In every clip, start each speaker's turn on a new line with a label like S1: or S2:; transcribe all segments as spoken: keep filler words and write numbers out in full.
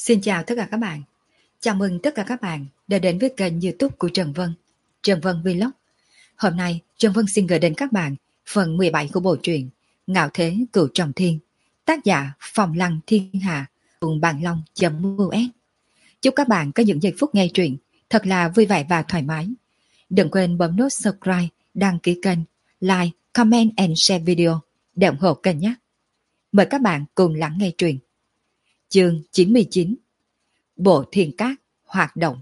S1: Xin chào tất cả các bạn. Chào mừng tất cả các bạn đã đến với kênh YouTube của Trần Vân, Trần Vân Vlog. Hôm nay, Trần Vân xin gửi đến các bạn phần mười bảy của bộ truyện Ngạo Thế Cửu Trọng Thiên, tác giả Phong Lăng Thiên Hạ, cùng Bàn Long.us. Chúc các bạn có những giây phút nghe truyện thật là vui vẻ và thoải mái. Đừng quên bấm nút subscribe, đăng ký kênh, like, comment and share video để ủng hộ kênh nhé. Mời các bạn cùng lắng nghe truyện. Chương chín mươi chín. Bộ Thiên Cát hoạt động.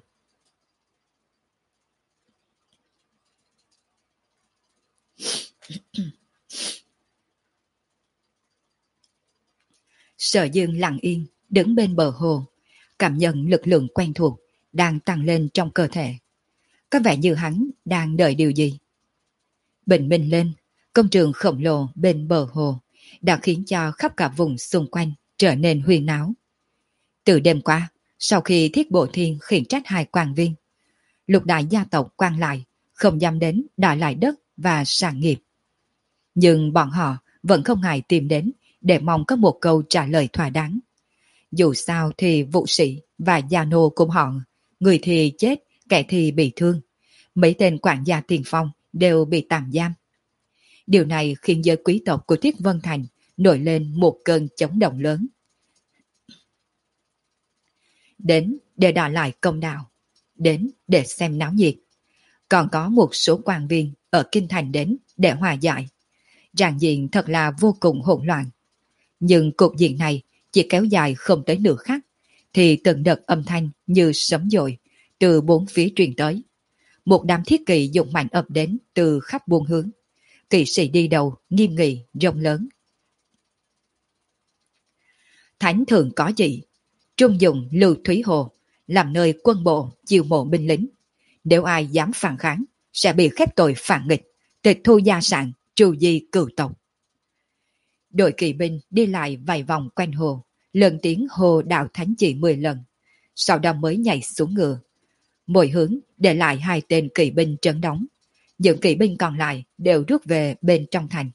S1: Sở Dương lặng yên đứng bên bờ hồ, cảm nhận lực lượng quen thuộc đang tăng lên trong cơ thể. Có vẻ như hắn đang đợi điều gì. Bình minh lên, công trường khổng lồ bên bờ hồ đã khiến cho khắp cả vùng xung quanh trở nên huyên náo. Từ đêm qua, sau khi Thiết Bộ Thiên khiển trách hai quan viên, lục đại gia tộc quan lại không dám đến đòi lại đất và sản nghiệp. Nhưng bọn họ vẫn không ngại tìm đến để mong có một câu trả lời thỏa đáng. Dù sao thì vũ sĩ và gia nô của họ, người thì chết, kẻ thì bị thương. Mấy tên quản gia tiền phong đều bị tạm giam. Điều này khiến giới quý tộc của Thiết Vân Thành nổi lên một cơn chấn động lớn. Đến để đòi lại công đạo, đến để xem náo nhiệt. Còn có một số quan viên ở Kinh Thành đến để hòa giải. Ràng diện thật là vô cùng hỗn loạn. Nhưng cục diện này chỉ kéo dài không tới nửa khắc, thì từng đợt âm thanh như sấm dội từ bốn phía truyền tới. Một đám thiết kỵ dụng mạnh ập đến từ khắp buôn hướng. Kỵ sĩ đi đầu, nghiêm nghị, rộng lớn. Thánh thường có gì? Trung dụng Lưu Thúy Hồ làm nơi quân bộ chiêu mộ binh lính. Nếu ai dám phản kháng, sẽ bị khép tội phản nghịch, tịch thu gia sản, trừ di cửu tộc. Đội kỵ binh đi lại vài vòng quanh hồ, lần tiếng hồ đạo thánh chỉ mười lần, sau đó mới nhảy xuống ngựa. Mỗi hướng để lại hai tên kỵ binh trấn đóng. Những kỵ binh còn lại đều rút về bên trong thành.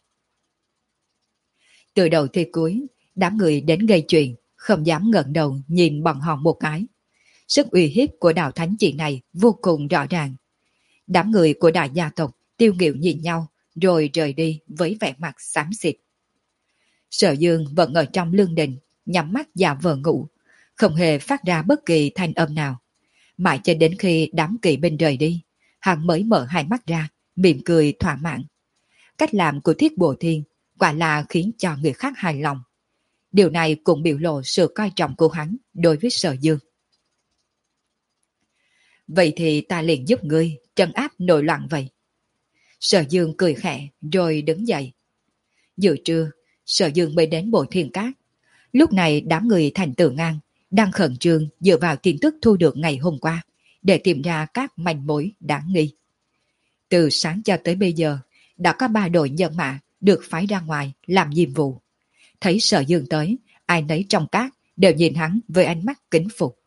S1: Từ đầu tới cuối, đám người đến gây chuyện không dám ngẩng đầu nhìn bọn họ một cái. Sức uy hiếp của đạo thánh chỉ này vô cùng rõ ràng. Đám người của đại gia tộc tiêu nghịu nhìn nhau rồi rời đi với vẻ mặt xám xịt. Sở Dương vẫn ở trong lương đình, nhắm mắt giả vờ ngủ, không hề phát ra bất kỳ thanh âm nào. Mãi cho đến khi đám kỵ binh rời đi, hắn mới mở hai mắt ra, mỉm cười thỏa mãn. Cách làm của Thiết Bộ Thiên quả là khiến cho người khác hài lòng. Điều này cũng biểu lộ sự coi trọng của hắn đối với Sở Dương. Vậy thì ta liền giúp ngươi trấn áp nội loạn vậy. Sở Dương cười khẽ rồi đứng dậy. Giữa trưa, Sở Dương mới đến Bộ Thiên Cát. Lúc này đám người thành Tử Ngang đang khẩn trương dựa vào tin tức thu được ngày hôm qua để tìm ra các manh mối đáng nghi. Từ sáng cho tới bây giờ, đã có ba đội nhân mã được phái ra ngoài làm nhiệm vụ. Thấy Sở Dương tới, ai nấy trong cát đều nhìn hắn với ánh mắt kính phục.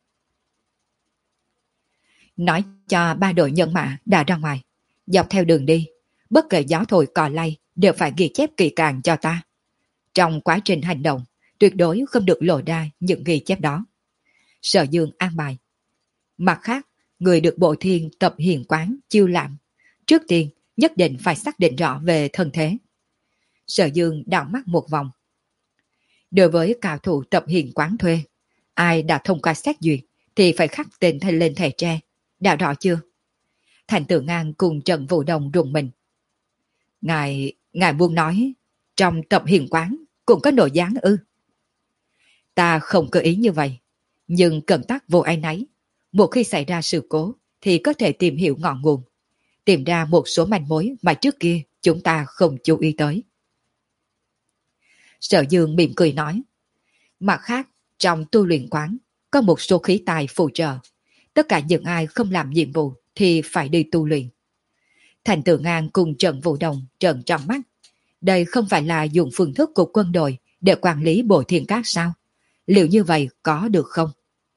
S1: Nói cho ba đội nhân mã đã ra ngoài, dọc theo đường đi, bất kể gió thổi cò lay đều phải ghi chép kỹ càng cho ta. Trong quá trình hành động, tuyệt đối không được lộ ra những ghi chép đó. Sở Dương an bài. Mặt khác, người được Bộ Thiên tập hiền quán chiêu làm, trước tiên nhất định phải xác định rõ về thân thế. Sở Dương đảo mắt một vòng. Đối với cao thủ tập hiền quán thuê, ai đã thông qua xét duyệt thì phải khắc tên thay lên thẻ tre. Đã rõ chưa? Thành Tử Ngang cùng Trần Vũ Đồng rùng mình. Ngài, ngài muốn nói, trong tập hiền quán cũng có nội gián ư? Ta không có ý như vậy, nhưng cần tắc vô ai nấy. Một khi xảy ra sự cố thì có thể tìm hiểu ngọn nguồn, tìm ra một số manh mối mà trước kia chúng ta không chú ý tới. Sở Dương mỉm cười nói. Mặt khác, trong tu luyện quán có một số khí tài phù trợ. Tất cả những ai không làm nhiệm vụ thì phải đi tu luyện. Thành Tử Ngang cùng Trần Vũ Đồng trợn tròn mắt. Đây không phải là dùng phương thức của quân đội để quản lý Bộ Thiên Cát sao? Liệu như vậy có được không?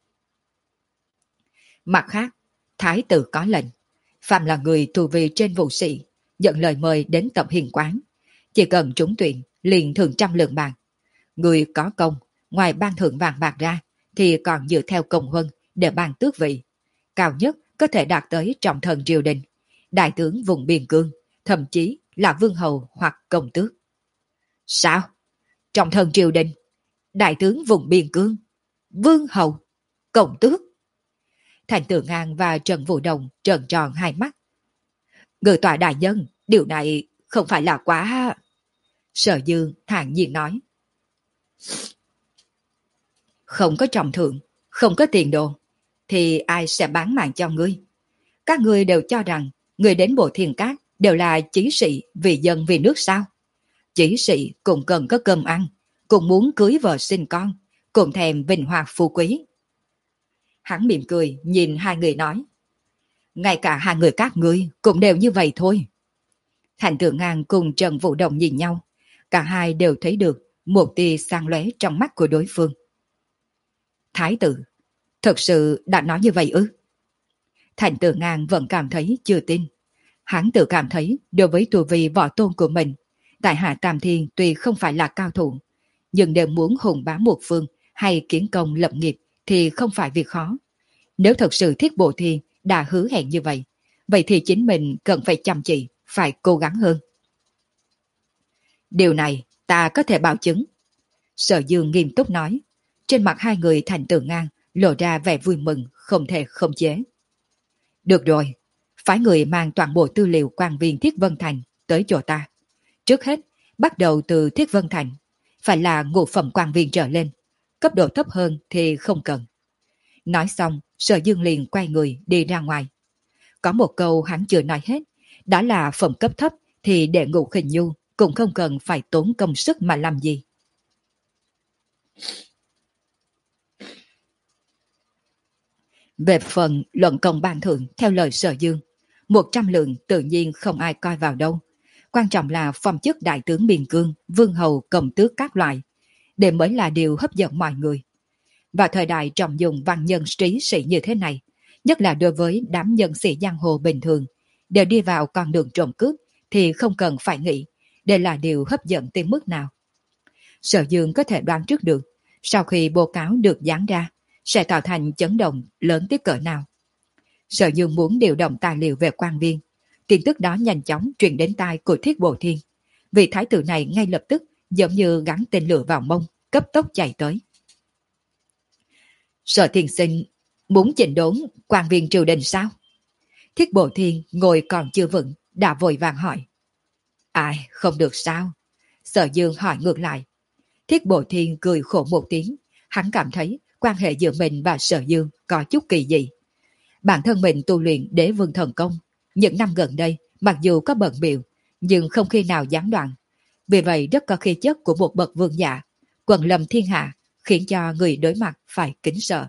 S1: Mặt khác, Thái tử có lệnh, phạm là người tù vị trên vũ sĩ, nhận lời mời đến tập hiền quán. Chỉ cần trúng tuyển, liền thưởng trăm lượng bạc. Người có công, ngoài ban thưởng vàng bạc ra, thì còn dựa theo công huân để ban tước vị. Cao nhất có thể đạt tới trọng thần triều đình, đại tướng vùng biên cương, thậm chí là vương hầu hoặc công tước. Sao? Trọng thần triều đình, đại tướng vùng biên cương, vương hầu, công tước? Thành Tử Ngang và Trần Vũ Đồng trợn tròn hai mắt. Ngự tọa đại nhân, điều này không phải là quá... Sở Dương thản nhiên nói. Không có trọng thượng, không có tiền đồ, thì ai sẽ bán mạng cho ngươi? Các ngươi đều cho rằng người đến Bộ Thiên Cát đều là chí sĩ vì dân vì nước sao? Chí sĩ cũng cần có cơm ăn, cũng muốn cưới vợ sinh con, cũng thèm vinh hoa phú quý. Hắn mỉm cười nhìn hai người nói. Ngay cả hai người các ngươi cũng đều như vậy thôi. Thành Tử Ngang cùng Trần Vũ Đồng nhìn nhau, cả hai đều thấy được một tia sáng lóe trong mắt của đối phương. Thái tử, thật sự đã nói như vậy ư? Thành Tử Ngang vẫn cảm thấy chưa tin. Hắn tự cảm thấy đối với tu vi võ tôn của mình, tại hạ Tam Thiên tuy không phải là cao thủ, nhưng đều muốn hùng bá một phương hay kiến công lập nghiệp thì không phải việc khó. Nếu thật sự Thiết Bộ Thiên đã hứa hẹn như vậy, vậy thì chính mình cần phải chăm chỉ, phải cố gắng hơn. Điều này ta có thể bảo chứng. Sở Dương nghiêm túc nói. Trên mặt hai người Thành Tử Ngang lộ ra vẻ vui mừng không thể không chế. Được rồi, phái người mang toàn bộ tư liệu quan viên Thiết Vân Thành tới chỗ ta. Trước hết, bắt đầu từ Thiết Vân Thành, phải là ngũ phẩm quan viên trở lên, cấp độ thấp hơn thì không cần. Nói xong, Sở Dương liền quay người đi ra ngoài. Có một câu hắn chưa nói hết, đó là phẩm cấp thấp thì đệ ngũ khinh nhu cũng không cần phải tốn công sức mà làm gì. Về phần luận công ban thưởng theo lời Sở Dương, một trăm lượng tự nhiên không ai coi vào đâu. Quan trọng là phong chức đại tướng biên cương, vương hầu, công tước các loại, để mới là điều hấp dẫn mọi người. Vào thời đại trọng dụng văn nhân trí sĩ như thế này, nhất là đối với đám nhân sĩ giang hồ bình thường, đều đi vào con đường trộm cướp thì không cần phải nghĩ đây là điều hấp dẫn tới mức nào. Sở Dương có thể đoán trước được, sau khi báo cáo được dán ra, sẽ tạo thành chấn động lớn tới cỡ nào. Sở Dương muốn điều động tài liệu về quan viên, tin tức đó nhanh chóng truyền đến tai của Thiết Bộ Thiên. Vị thái tử này ngay lập tức giống như gắn tên lửa vào mông, cấp tốc chạy tới. Sở Thiên Sinh muốn chỉnh đốn quan viên triều đình sao? Thiết Bộ Thiên ngồi còn chưa vững, đã vội vàng hỏi. Ai, không được sao? Sở Dương hỏi ngược lại. Thiết Bộ Thiên cười khổ một tiếng, hắn cảm thấy quan hệ giữa mình và Sở Dương có chút kỳ dị. Bản thân mình tu luyện Đế Vương Thần Công, những năm gần đây mặc dù có bận bịu nhưng không khi nào gián đoạn. Vì vậy rất có khí chất của một bậc vương giả, quần lâm thiên hạ, khiến cho người đối mặt phải kính sợ.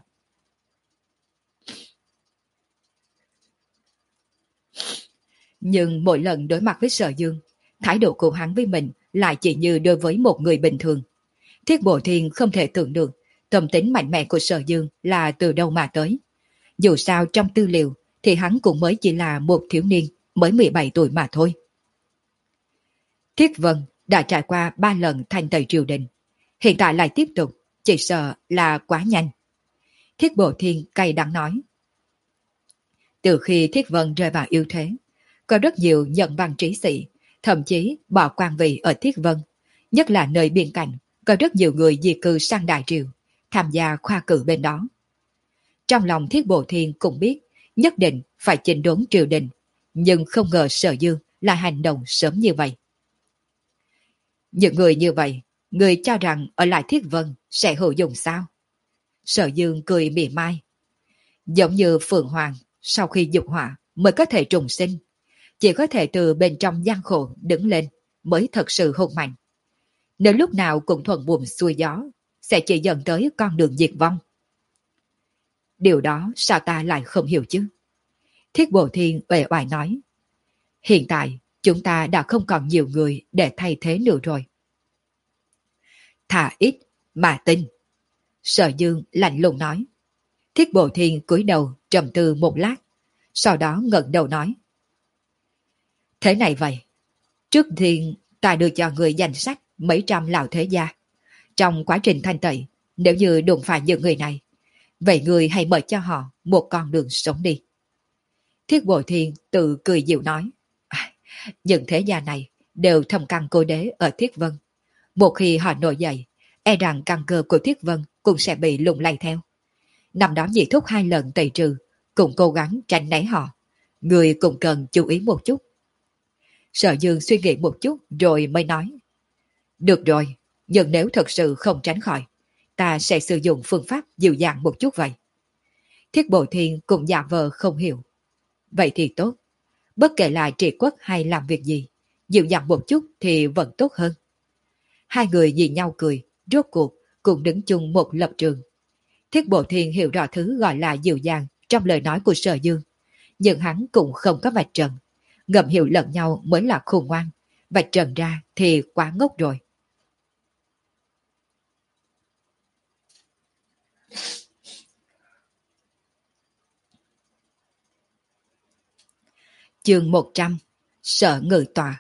S1: Nhưng mỗi lần đối mặt với Sở Dương, thái độ của hắn với mình lại chỉ như đối với một người bình thường. Thiết Bộ Thiên không thể tưởng được tâm tính mạnh mẽ của Sở Dương là từ đâu mà tới. Dù sao trong tư liệu thì hắn cũng mới chỉ là một thiếu niên mới mười bảy tuổi mà thôi. Thiết Vân đã trải qua ba lần thành tẩy triều đình, hiện tại lại tiếp tục, chỉ sợ là quá nhanh. Thiết Bộ Thiên cay đắng nói. Từ khi Thiết Vân rơi vào yếu thế, có rất nhiều nhận văn trí sĩ, thậm chí bỏ quan vị ở Thiết Vân, nhất là nơi biên cảnh, có rất nhiều người di cư sang Đại Triều, tham gia khoa cử bên đó. Trong lòng Thiết Bộ Thiên cũng biết nhất định phải chỉnh đốn triều đình, nhưng không ngờ Sở Dương lại hành động sớm như vậy. Những người như vậy, người cho rằng ở lại Thiết Vân sẽ hữu dụng sao? Sở Dương cười mỉa mai. Giống như Phượng Hoàng, sau khi dục hỏa mới có thể trùng sinh, chỉ có thể từ bên trong gian khổ đứng lên mới thật sự hùng mạnh. Nếu lúc nào cũng thuận buồm xuôi gió, sẽ chỉ dẫn tới con đường diệt vong. Điều đó sao ta lại không hiểu chứ? Thiết Bộ Thiên uể oải nói. Hiện tại chúng ta đã không còn nhiều người để thay thế nữa rồi. Thà ít mà tin. Sở Dương lạnh lùng nói. Thiết Bộ Thiên cúi đầu trầm tư một lát, sau đó ngẩng đầu nói. Thế này vậy, trước tiên ta đưa cho người danh sách mấy trăm lão thế gia. Trong quá trình thanh tẩy, nếu như đụng phải những người này, Vậy người hãy mở cho họ một con đường sống đi. Thiết Bộ Thiên tự cười dịu nói, à, những thế gia này đều thâm căn cố đế ở Thiết Vân. Một khi họ nổi dậy, e rằng căn cơ của Thiết Vân cũng sẽ bị lung lay theo. Năm đó nhị thúc hai lần tẩy trừ, cũng cố gắng tránh né họ. Người cũng cần chú ý một chút. Sở Dương suy nghĩ một chút rồi mới nói, được rồi, nhưng nếu thật sự không tránh khỏi, ta sẽ sử dụng phương pháp dịu dàng một chút vậy. Thiết Bộ Thiên cũng giả vờ không hiểu. Vậy thì tốt, bất kể là trị quốc hay làm việc gì, dịu dàng một chút thì vẫn tốt hơn. Hai người nhìn nhau cười, rốt cuộc cũng đứng chung một lập trường. Thiết Bộ Thiên hiểu rõ thứ gọi là dịu dàng trong lời nói của Sở Dương, nhưng hắn cũng không có vạch trần. Ngầm hiểu lẫn nhau mới là khôn ngoan, vạch trần ra thì quá ngốc rồi. Chương một trăm. Sở Ngự Tòa.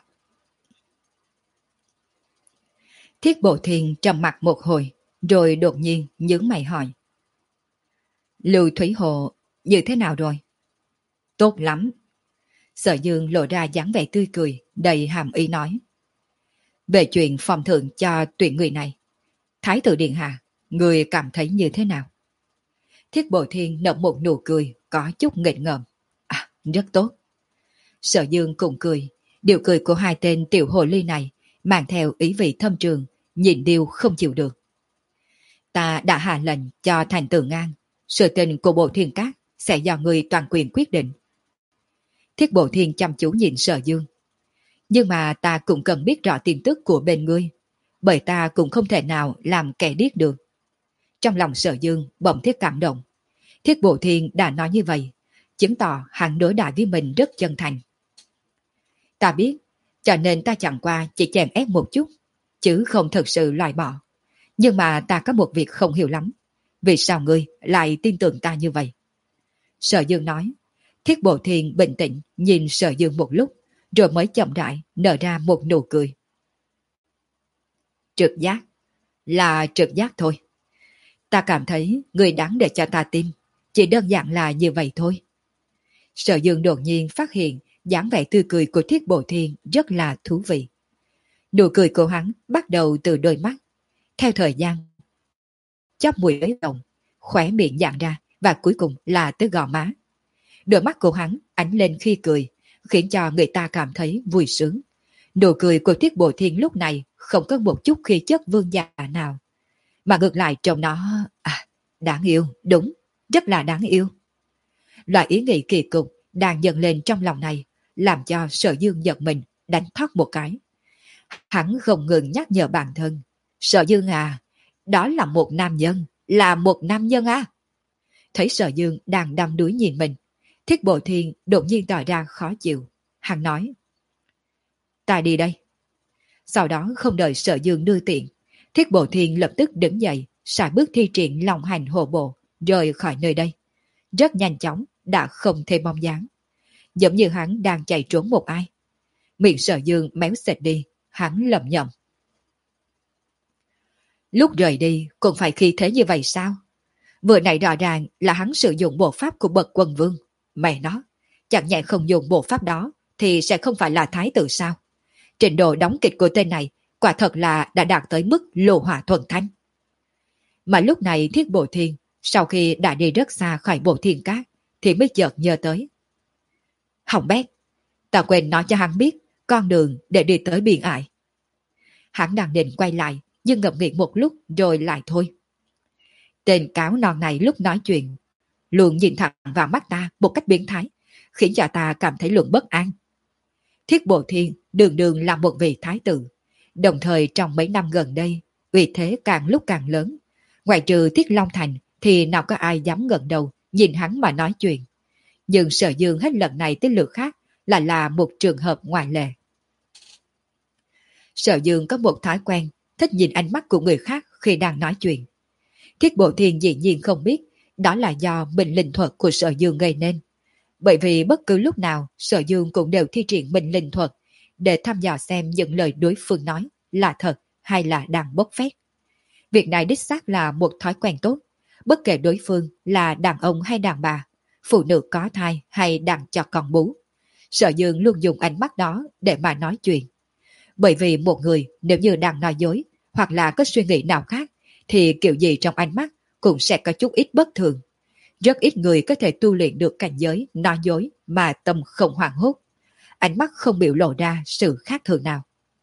S1: Thiết Bộ Thiên trầm mặt một hồi, rồi đột nhiên nhướng mày hỏi. Lưu Thủy Hồ như thế nào rồi? Tốt lắm. Sở Dương lộ ra dáng vẻ tươi cười, đầy hàm ý nói. Về chuyện phòng thượng cho tuyển người này, Thái tử Điện Hạ, người cảm thấy như thế nào? Thiết Bộ Thiên nở một nụ cười, có chút nghịch ngợm. À, rất tốt. Sở Dương cùng cười, điều cười của hai tên tiểu hồ ly này mang theo ý vị thâm trường, nhìn điều không chịu được. Ta đã hạ lệnh cho thành Tử Ngang, sự tình của Bộ Thiên Các sẽ do người toàn quyền quyết định. Thiết Bộ Thiên chăm chú nhìn Sở Dương. Nhưng mà ta cũng cần biết rõ tin tức của bên ngươi, bởi ta cũng không thể nào làm kẻ điếc được. Trong lòng Sở Dương bỗng thiết cảm động. Thiết Bộ Thiên đã nói như vậy, chứng tỏ hắn đối đãi với mình rất chân thành. Ta biết, cho nên ta chẳng qua chỉ chèn ép một chút, chứ không thực sự loại bỏ. Nhưng mà ta có một việc không hiểu lắm. Vì sao ngươi lại tin tưởng ta như vậy? Sở Dương nói. Thiết Bộ Thiên bình tĩnh nhìn Sở Dương một lúc, rồi mới chậm rãi nở ra một nụ cười. Trực giác. Là trực giác thôi. Ta cảm thấy ngươi đáng để cho ta tin. Chỉ đơn giản là như vậy thôi. Sở Dương đột nhiên phát hiện dáng vẻ tươi cười của Thiết Bộ Thiên rất là thú vị. Nụ cười của hắn bắt đầu từ đôi mắt. Theo thời gian, chóp mũi ấy động, khóe miệng dạn ra và cuối cùng là tới gò má. Đôi mắt của hắn ánh lên khi cười, khiến cho người ta cảm thấy vui sướng. Nụ cười của Thiết Bộ Thiên lúc này không có một chút khí chất vương giả nào, mà ngược lại trông nó à, đáng yêu, đúng, rất là đáng yêu. Loại ý nghĩ kỳ cục đang dần lên trong lòng này, làm cho Sở Dương giật mình, đánh thoát một cái. Hắn không ngừng nhắc nhở bản thân. Sở Dương à, đó là một nam nhân, là một nam nhân à. Thấy Sở Dương đang đăm đuối nhìn mình, Thiết Bộ Thiên đột nhiên tỏ ra khó chịu. Hắn nói, ta đi đây. Sau đó không đợi Sở Dương đưa tiện, Thiết Bộ Thiên lập tức đứng dậy, sải bước thi triển long hành hộ bộ, rời khỏi nơi đây. Rất nhanh chóng, đã không thêm bóng dáng. Giống như hắn đang chạy trốn một ai. Miệng Sở Dương méo xẹt đi, hắn lẩm nhẩm. Lúc rời đi cũng phải khí thế như vậy sao? Vừa nãy rõ ràng là hắn sử dụng bộ pháp của bậc quân vương. Mẹ nó, chẳng nhẹ không dùng bộ pháp đó thì sẽ không phải là thái tử sao? Trình độ đóng kịch của tên này quả thật là đã đạt tới mức lô hỏa thuần thanh. Mà lúc này Thiết Bộ Thiên sau khi đã đi rất xa khỏi Bộ Thiên Các thì mới chợt nhớ tới. Hỏng bét, ta quên nói cho hắn biết con đường để đi tới biển ải. Hắn đang định quay lại nhưng ngậm miệng một lúc rồi lại thôi. Tên cáo non này lúc nói chuyện luôn nhìn thẳng vào mắt ta một cách biến thái, khiến cho ta cảm thấy luôn bất an. Thiết Bộ Thiên đường đường là một vị thái tử, đồng thời trong mấy năm gần đây uy thế càng lúc càng lớn. Ngoài trừ Thiết Long Thành thì nào có ai dám ngẩng đầu nhìn hắn mà nói chuyện. Nhưng Sở Dương hết lần này tới lượt khác là là một trường hợp ngoại lệ. Sở Dương có một thói quen thích nhìn ánh mắt của người khác khi đang nói chuyện. Thiết Bộ Thiên dĩ nhiên không biết đó là do mệnh linh thuật của Sở Dương gây nên. Bởi vì bất cứ lúc nào Sở Dương cũng đều thi triển mệnh linh thuật để thăm dò xem những lời đối phương nói là thật hay là đang bốc phét. Việc này đích xác là một thói quen tốt, bất kể đối phương là đàn ông hay đàn bà, phụ nữ có thai hay đang cho con bú. Sở Dương luôn dùng ánh mắt đó để mà nói chuyện. Bởi vì một người nếu như đang nói dối hoặc là có suy nghĩ nào khác thì kiểu gì trong ánh mắt cũng sẽ có chút ít bất thường. Rất ít người có thể tu luyện được cảnh giới nói dối mà tâm không hoảng hốt. Ánh mắt không biểu lộ ra sự khác thường nào.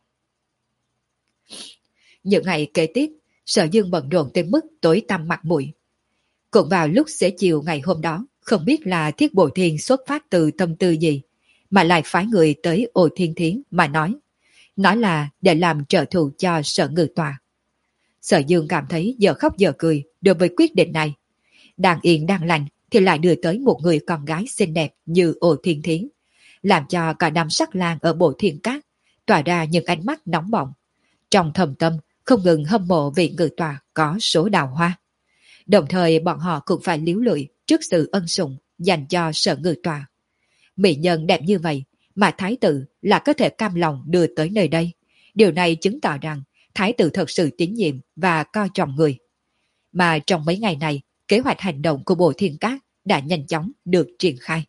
S1: Những ngày kế tiếp, Sở Dương bận rộn tới mức tối tăm mặt mũi. Cũng vào lúc xế chiều ngày hôm đó, không biết là Thiết Bộ Thiên xuất phát từ tâm tư gì, mà lại phái người tới Ô Thiên Thiến mà nói. Nói là để làm trợ thủ cho Sở Ngự Tòa. Sở Dương cảm thấy giờ khóc giờ cười đối với quyết định này. Đang yên đang lành thì lại đưa tới một người con gái xinh đẹp như Ô Thiên Thiến, làm cho cả đám sắc lang ở Bộ Thiên Cát tỏa ra những ánh mắt nóng bỏng. Trong thầm tâm không ngừng hâm mộ vị Ngự Tòa có số đào hoa. Đồng thời bọn họ cũng phải líu lưỡi trước sự ân sủng dành cho Sở Ngự Tòa. Mỹ nhân đẹp như vậy mà thái tử là có thể cam lòng đưa tới nơi đây. Điều này chứng tỏ rằng thái tử thật sự tín nhiệm và coi trọng người. Mà trong mấy ngày này, kế hoạch hành động của Bộ Thiên Cát đã nhanh chóng được triển khai.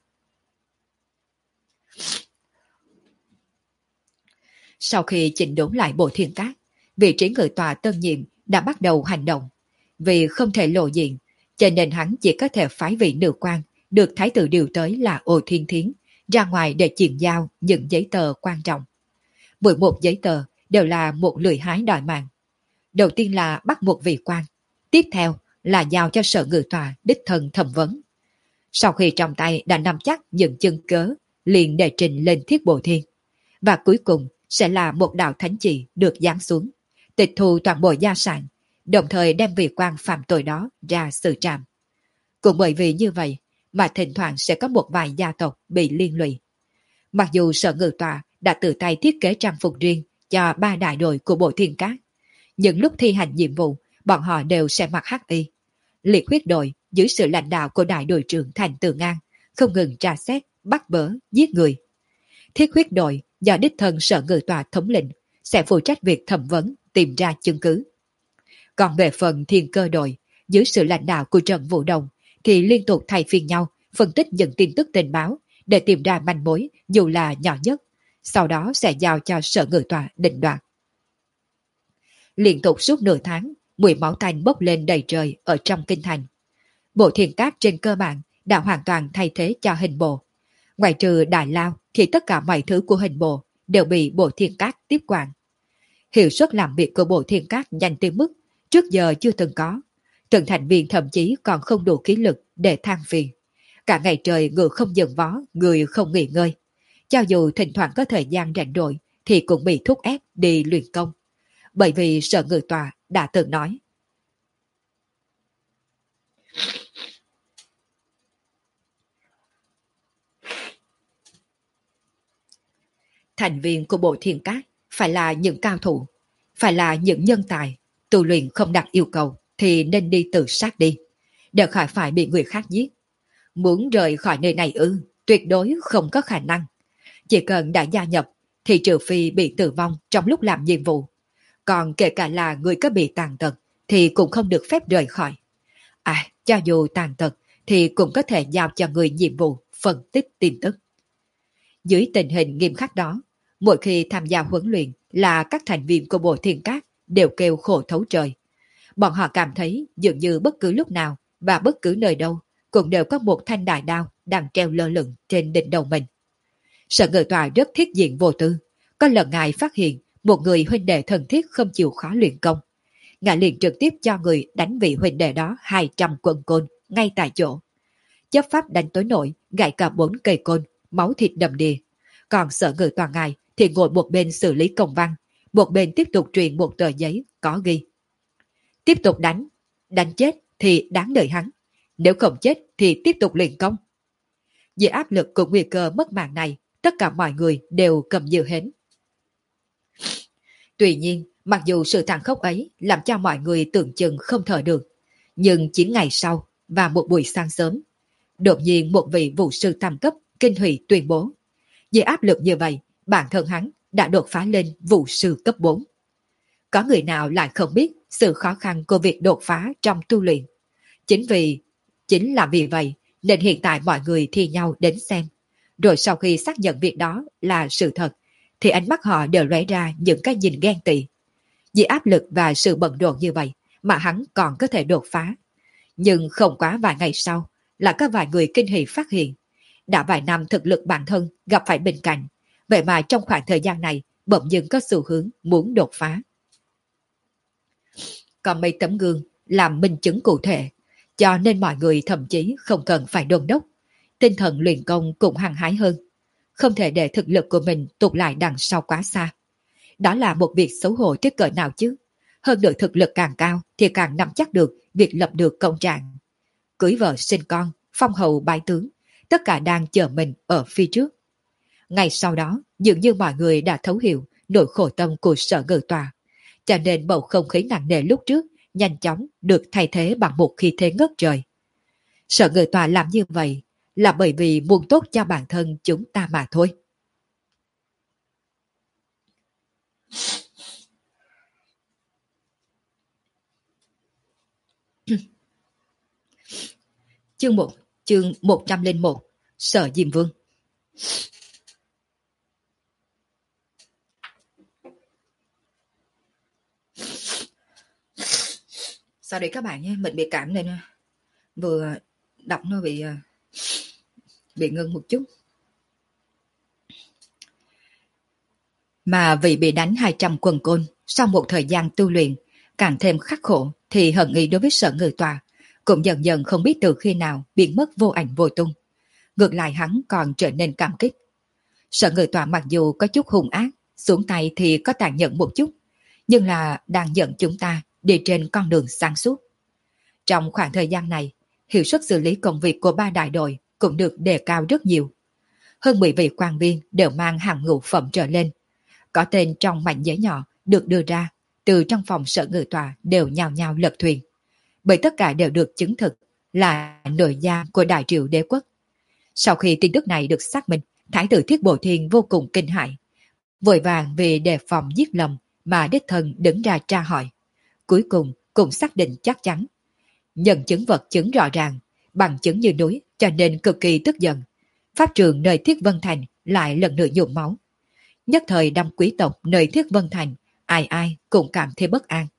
S1: Sau khi chỉnh đốn lại Bộ Thiên Cát, vị trí Ngự Tòa tân nhiệm đã bắt đầu hành động. Vì không thể lộ diện, cho nên hắn chỉ có thể phái vị nữ quan được thái tử điều tới là Ô Thiên Thiến ra ngoài để chuyển giao những giấy tờ quan trọng. Mỗi một giấy tờ đều là một lưỡi hái đòi mạng. Đầu tiên là bắt một vị quan, tiếp theo là giao cho Sở Ngự Tòa đích thân thẩm vấn. Sau khi trong tay đã nắm chắc những chứng cớ, liền đề trình lên Thiết Bộ Thiên. Và cuối cùng sẽ là một đạo thánh chỉ được giáng xuống, tịch thu toàn bộ gia sản, đồng thời đem vị quan phạm tội đó ra xử trảm. Cũng bởi vì như vậy mà thỉnh thoảng sẽ có một vài gia tộc bị liên lụy. Mặc dù Sở Ngự Tòa đã tự tay thiết kế trang phục riêng cho ba đại đội của Bộ Thiên Cát, nhưng lúc thi hành nhiệm vụ, bọn họ đều sẽ mặc hắc y. Liệt huyết đội dưới sự lãnh đạo của đại đội trưởng Thành Từ Ngang không ngừng tra xét, bắt bớ, giết người. Thiết huyết đội do đích thân Sở Ngự Tòa thống lĩnh sẽ phụ trách việc thẩm vấn, tìm ra chứng cứ. Còn về phần Thiên Cơ đội dưới sự lãnh đạo của Trần Vũ Đồng thì liên tục thay phiên nhau phân tích những tin tức tình báo để tìm ra manh mối dù là nhỏ nhất, sau đó sẽ giao cho Sở Ngự Tòa định đoạt. Liên tục suốt nửa tháng, mùi máu tanh bốc lên đầy trời ở trong kinh thành. Bộ Thiên Cát trên cơ bản đã hoàn toàn thay thế cho hình bộ. Ngoài trừ Đại Lao thì tất cả mọi thứ của hình bộ đều bị Bộ Thiên Cát tiếp quản. Hiệu suất làm việc của Bộ Thiên Cát nhanh tới mức trước giờ chưa từng có. Từng thành viên thậm chí còn không đủ khí lực để than phiền. Cả ngày trời ngựa không dừng vó, người không nghỉ ngơi. Cho dù thỉnh thoảng có thời gian rảnh rỗi thì cũng bị thúc ép đi luyện công. Bởi vì Sở Ngự Tòa đã từng nói. Thành viên của Bộ Thiên Cát phải là những cao thủ, phải là những nhân tài, tu luyện không đặt yêu cầu thì nên đi tự sát đi, để khỏi phải bị người khác giết. Muốn rời khỏi nơi này ư, tuyệt đối không có khả năng. Chỉ cần đã gia nhập thì trừ phi bị tử vong trong lúc làm nhiệm vụ. Còn kể cả là người có bị tàn tật thì cũng không được phép rời khỏi. À, cho dù tàn tật thì cũng có thể giao cho người nhiệm vụ phân tích tin tức. Dưới tình hình nghiêm khắc đó, mỗi khi tham gia huấn luyện là các thành viên của Bộ Thiên Cát đều kêu khổ thấu trời. Bọn họ cảm thấy dường như bất cứ lúc nào và bất cứ nơi đâu cũng đều có một thanh đại đao đang treo lơ lửng trên đỉnh đầu mình. Sở Ngự Tòa rất thiết diện vô tư. Có lần ngài phát hiện một người huynh đệ thân thiết không chịu khó luyện công. Ngài liền trực tiếp cho người đánh vị huynh đệ đó hai trăm quân côn ngay tại chỗ. Chấp pháp đánh tối nổi, gãy cả bốn cây côn, máu thịt đầm đìa. Còn Sở Ngự Tòa ngài thì ngồi một bên xử lý công văn, một bên tiếp tục truyền một tờ giấy có ghi. Tiếp tục đánh, đánh chết thì đáng đợi hắn, nếu không chết thì tiếp tục luyện công. Dưới áp lực của nguy cơ mất mạng này, tất cả mọi người đều cầm như hến. Tuy nhiên, mặc dù sự tàn khốc ấy làm cho mọi người tưởng chừng không thở được, nhưng chín ngày sau và một buổi sáng sớm, đột nhiên một vị vụ sư tam cấp kinh hỉ tuyên bố. Dưới áp lực như vậy, bản thân hắn đã đột phá lên vụ sư cấp bốn. Có người nào lại không biết sự khó khăn của việc đột phá trong tu luyện. Chính vì chính là vì vậy nên hiện tại mọi người thi nhau đến xem. Rồi sau khi xác nhận việc đó là sự thật, thì ánh mắt họ đều lóe ra những cái nhìn ghen tị. Vì áp lực và sự bận rộn như vậy mà hắn còn có thể đột phá. Nhưng không quá vài ngày sau, là có vài người kinh hỉ phát hiện. Đã vài năm thực lực bản thân gặp phải bình cảnh, vậy mà trong khoảng thời gian này bỗng dưng có xu hướng muốn đột phá. Còn mấy tấm gương làm minh chứng cụ thể, cho nên mọi người thậm chí không cần phải đôn đốc. Tinh thần luyện công cũng hăng hái hơn. Không thể để thực lực của mình tụt lại đằng sau quá xa. Đó là một việc xấu hổ tới cỡ nào chứ. Hơn nữa thực lực càng cao thì càng nắm chắc được việc lập được công trạng. Cưới vợ sinh con, phong hầu bái tướng, tất cả đang chờ mình ở phía trước. Ngay sau đó, dường như mọi người đã thấu hiểu nỗi khổ tâm của Sở Ngự Tòa. Cho nên bầu không khí nặng nề lúc trước nhanh chóng được thay thế bằng một khí thế ngất trời. Sở Ngự Tòa làm như vậy là bởi vì muốn tốt cho bản thân chúng ta mà thôi. Chương một, chương một trăm lẻ một, Sở Diêm Vương. Sao đấy các bạn nhé, mình bị cảm nên vừa đọc nó bị bị ngưng một chút. Mà vì bị đánh hai trăm quần côn, sau một thời gian tu luyện, càng thêm khắc khổ, thì hận ý đối với Sở Ngự Tòa cũng dần dần không biết từ khi nào biến mất vô ảnh vô tung. Ngược lại hắn còn trở nên cảm kích. Sở Ngự Tòa mặc dù có chút hung ác, xuống tay thì có tàn nhẫn một chút, nhưng là đang dẫn chúng ta đi trên con đường sáng suốt. Trong khoảng thời gian này, hiệu suất xử lý công việc của ba đại đội cũng được đề cao rất nhiều. Hơn mười vị quan viên đều mang hàng ngũ phẩm trở lên. Có tên trong mảnh giấy nhỏ được đưa ra, từ trong phòng Sở Ngự Tòa đều nhào nhào lật thuyền. Bởi tất cả đều được chứng thực là nội giam của Đại Triệu Đế Quốc. Sau khi tin tức này được xác minh, Thái tử Thiết Bổ Thiên vô cùng kinh hãi, vội vàng vì đề phòng giết lầm mà đích thân đứng ra tra hỏi. Cuối cùng cũng xác định chắc chắn. Nhân chứng vật chứng rõ ràng, bằng chứng như núi, cho nên cực kỳ tức giận. Pháp trường nơi Thiết Vân Thành lại lần nữa nhuộm máu. Nhất thời đâm quý tộc nơi Thiết Vân Thành, ai ai cũng cảm thấy bất an.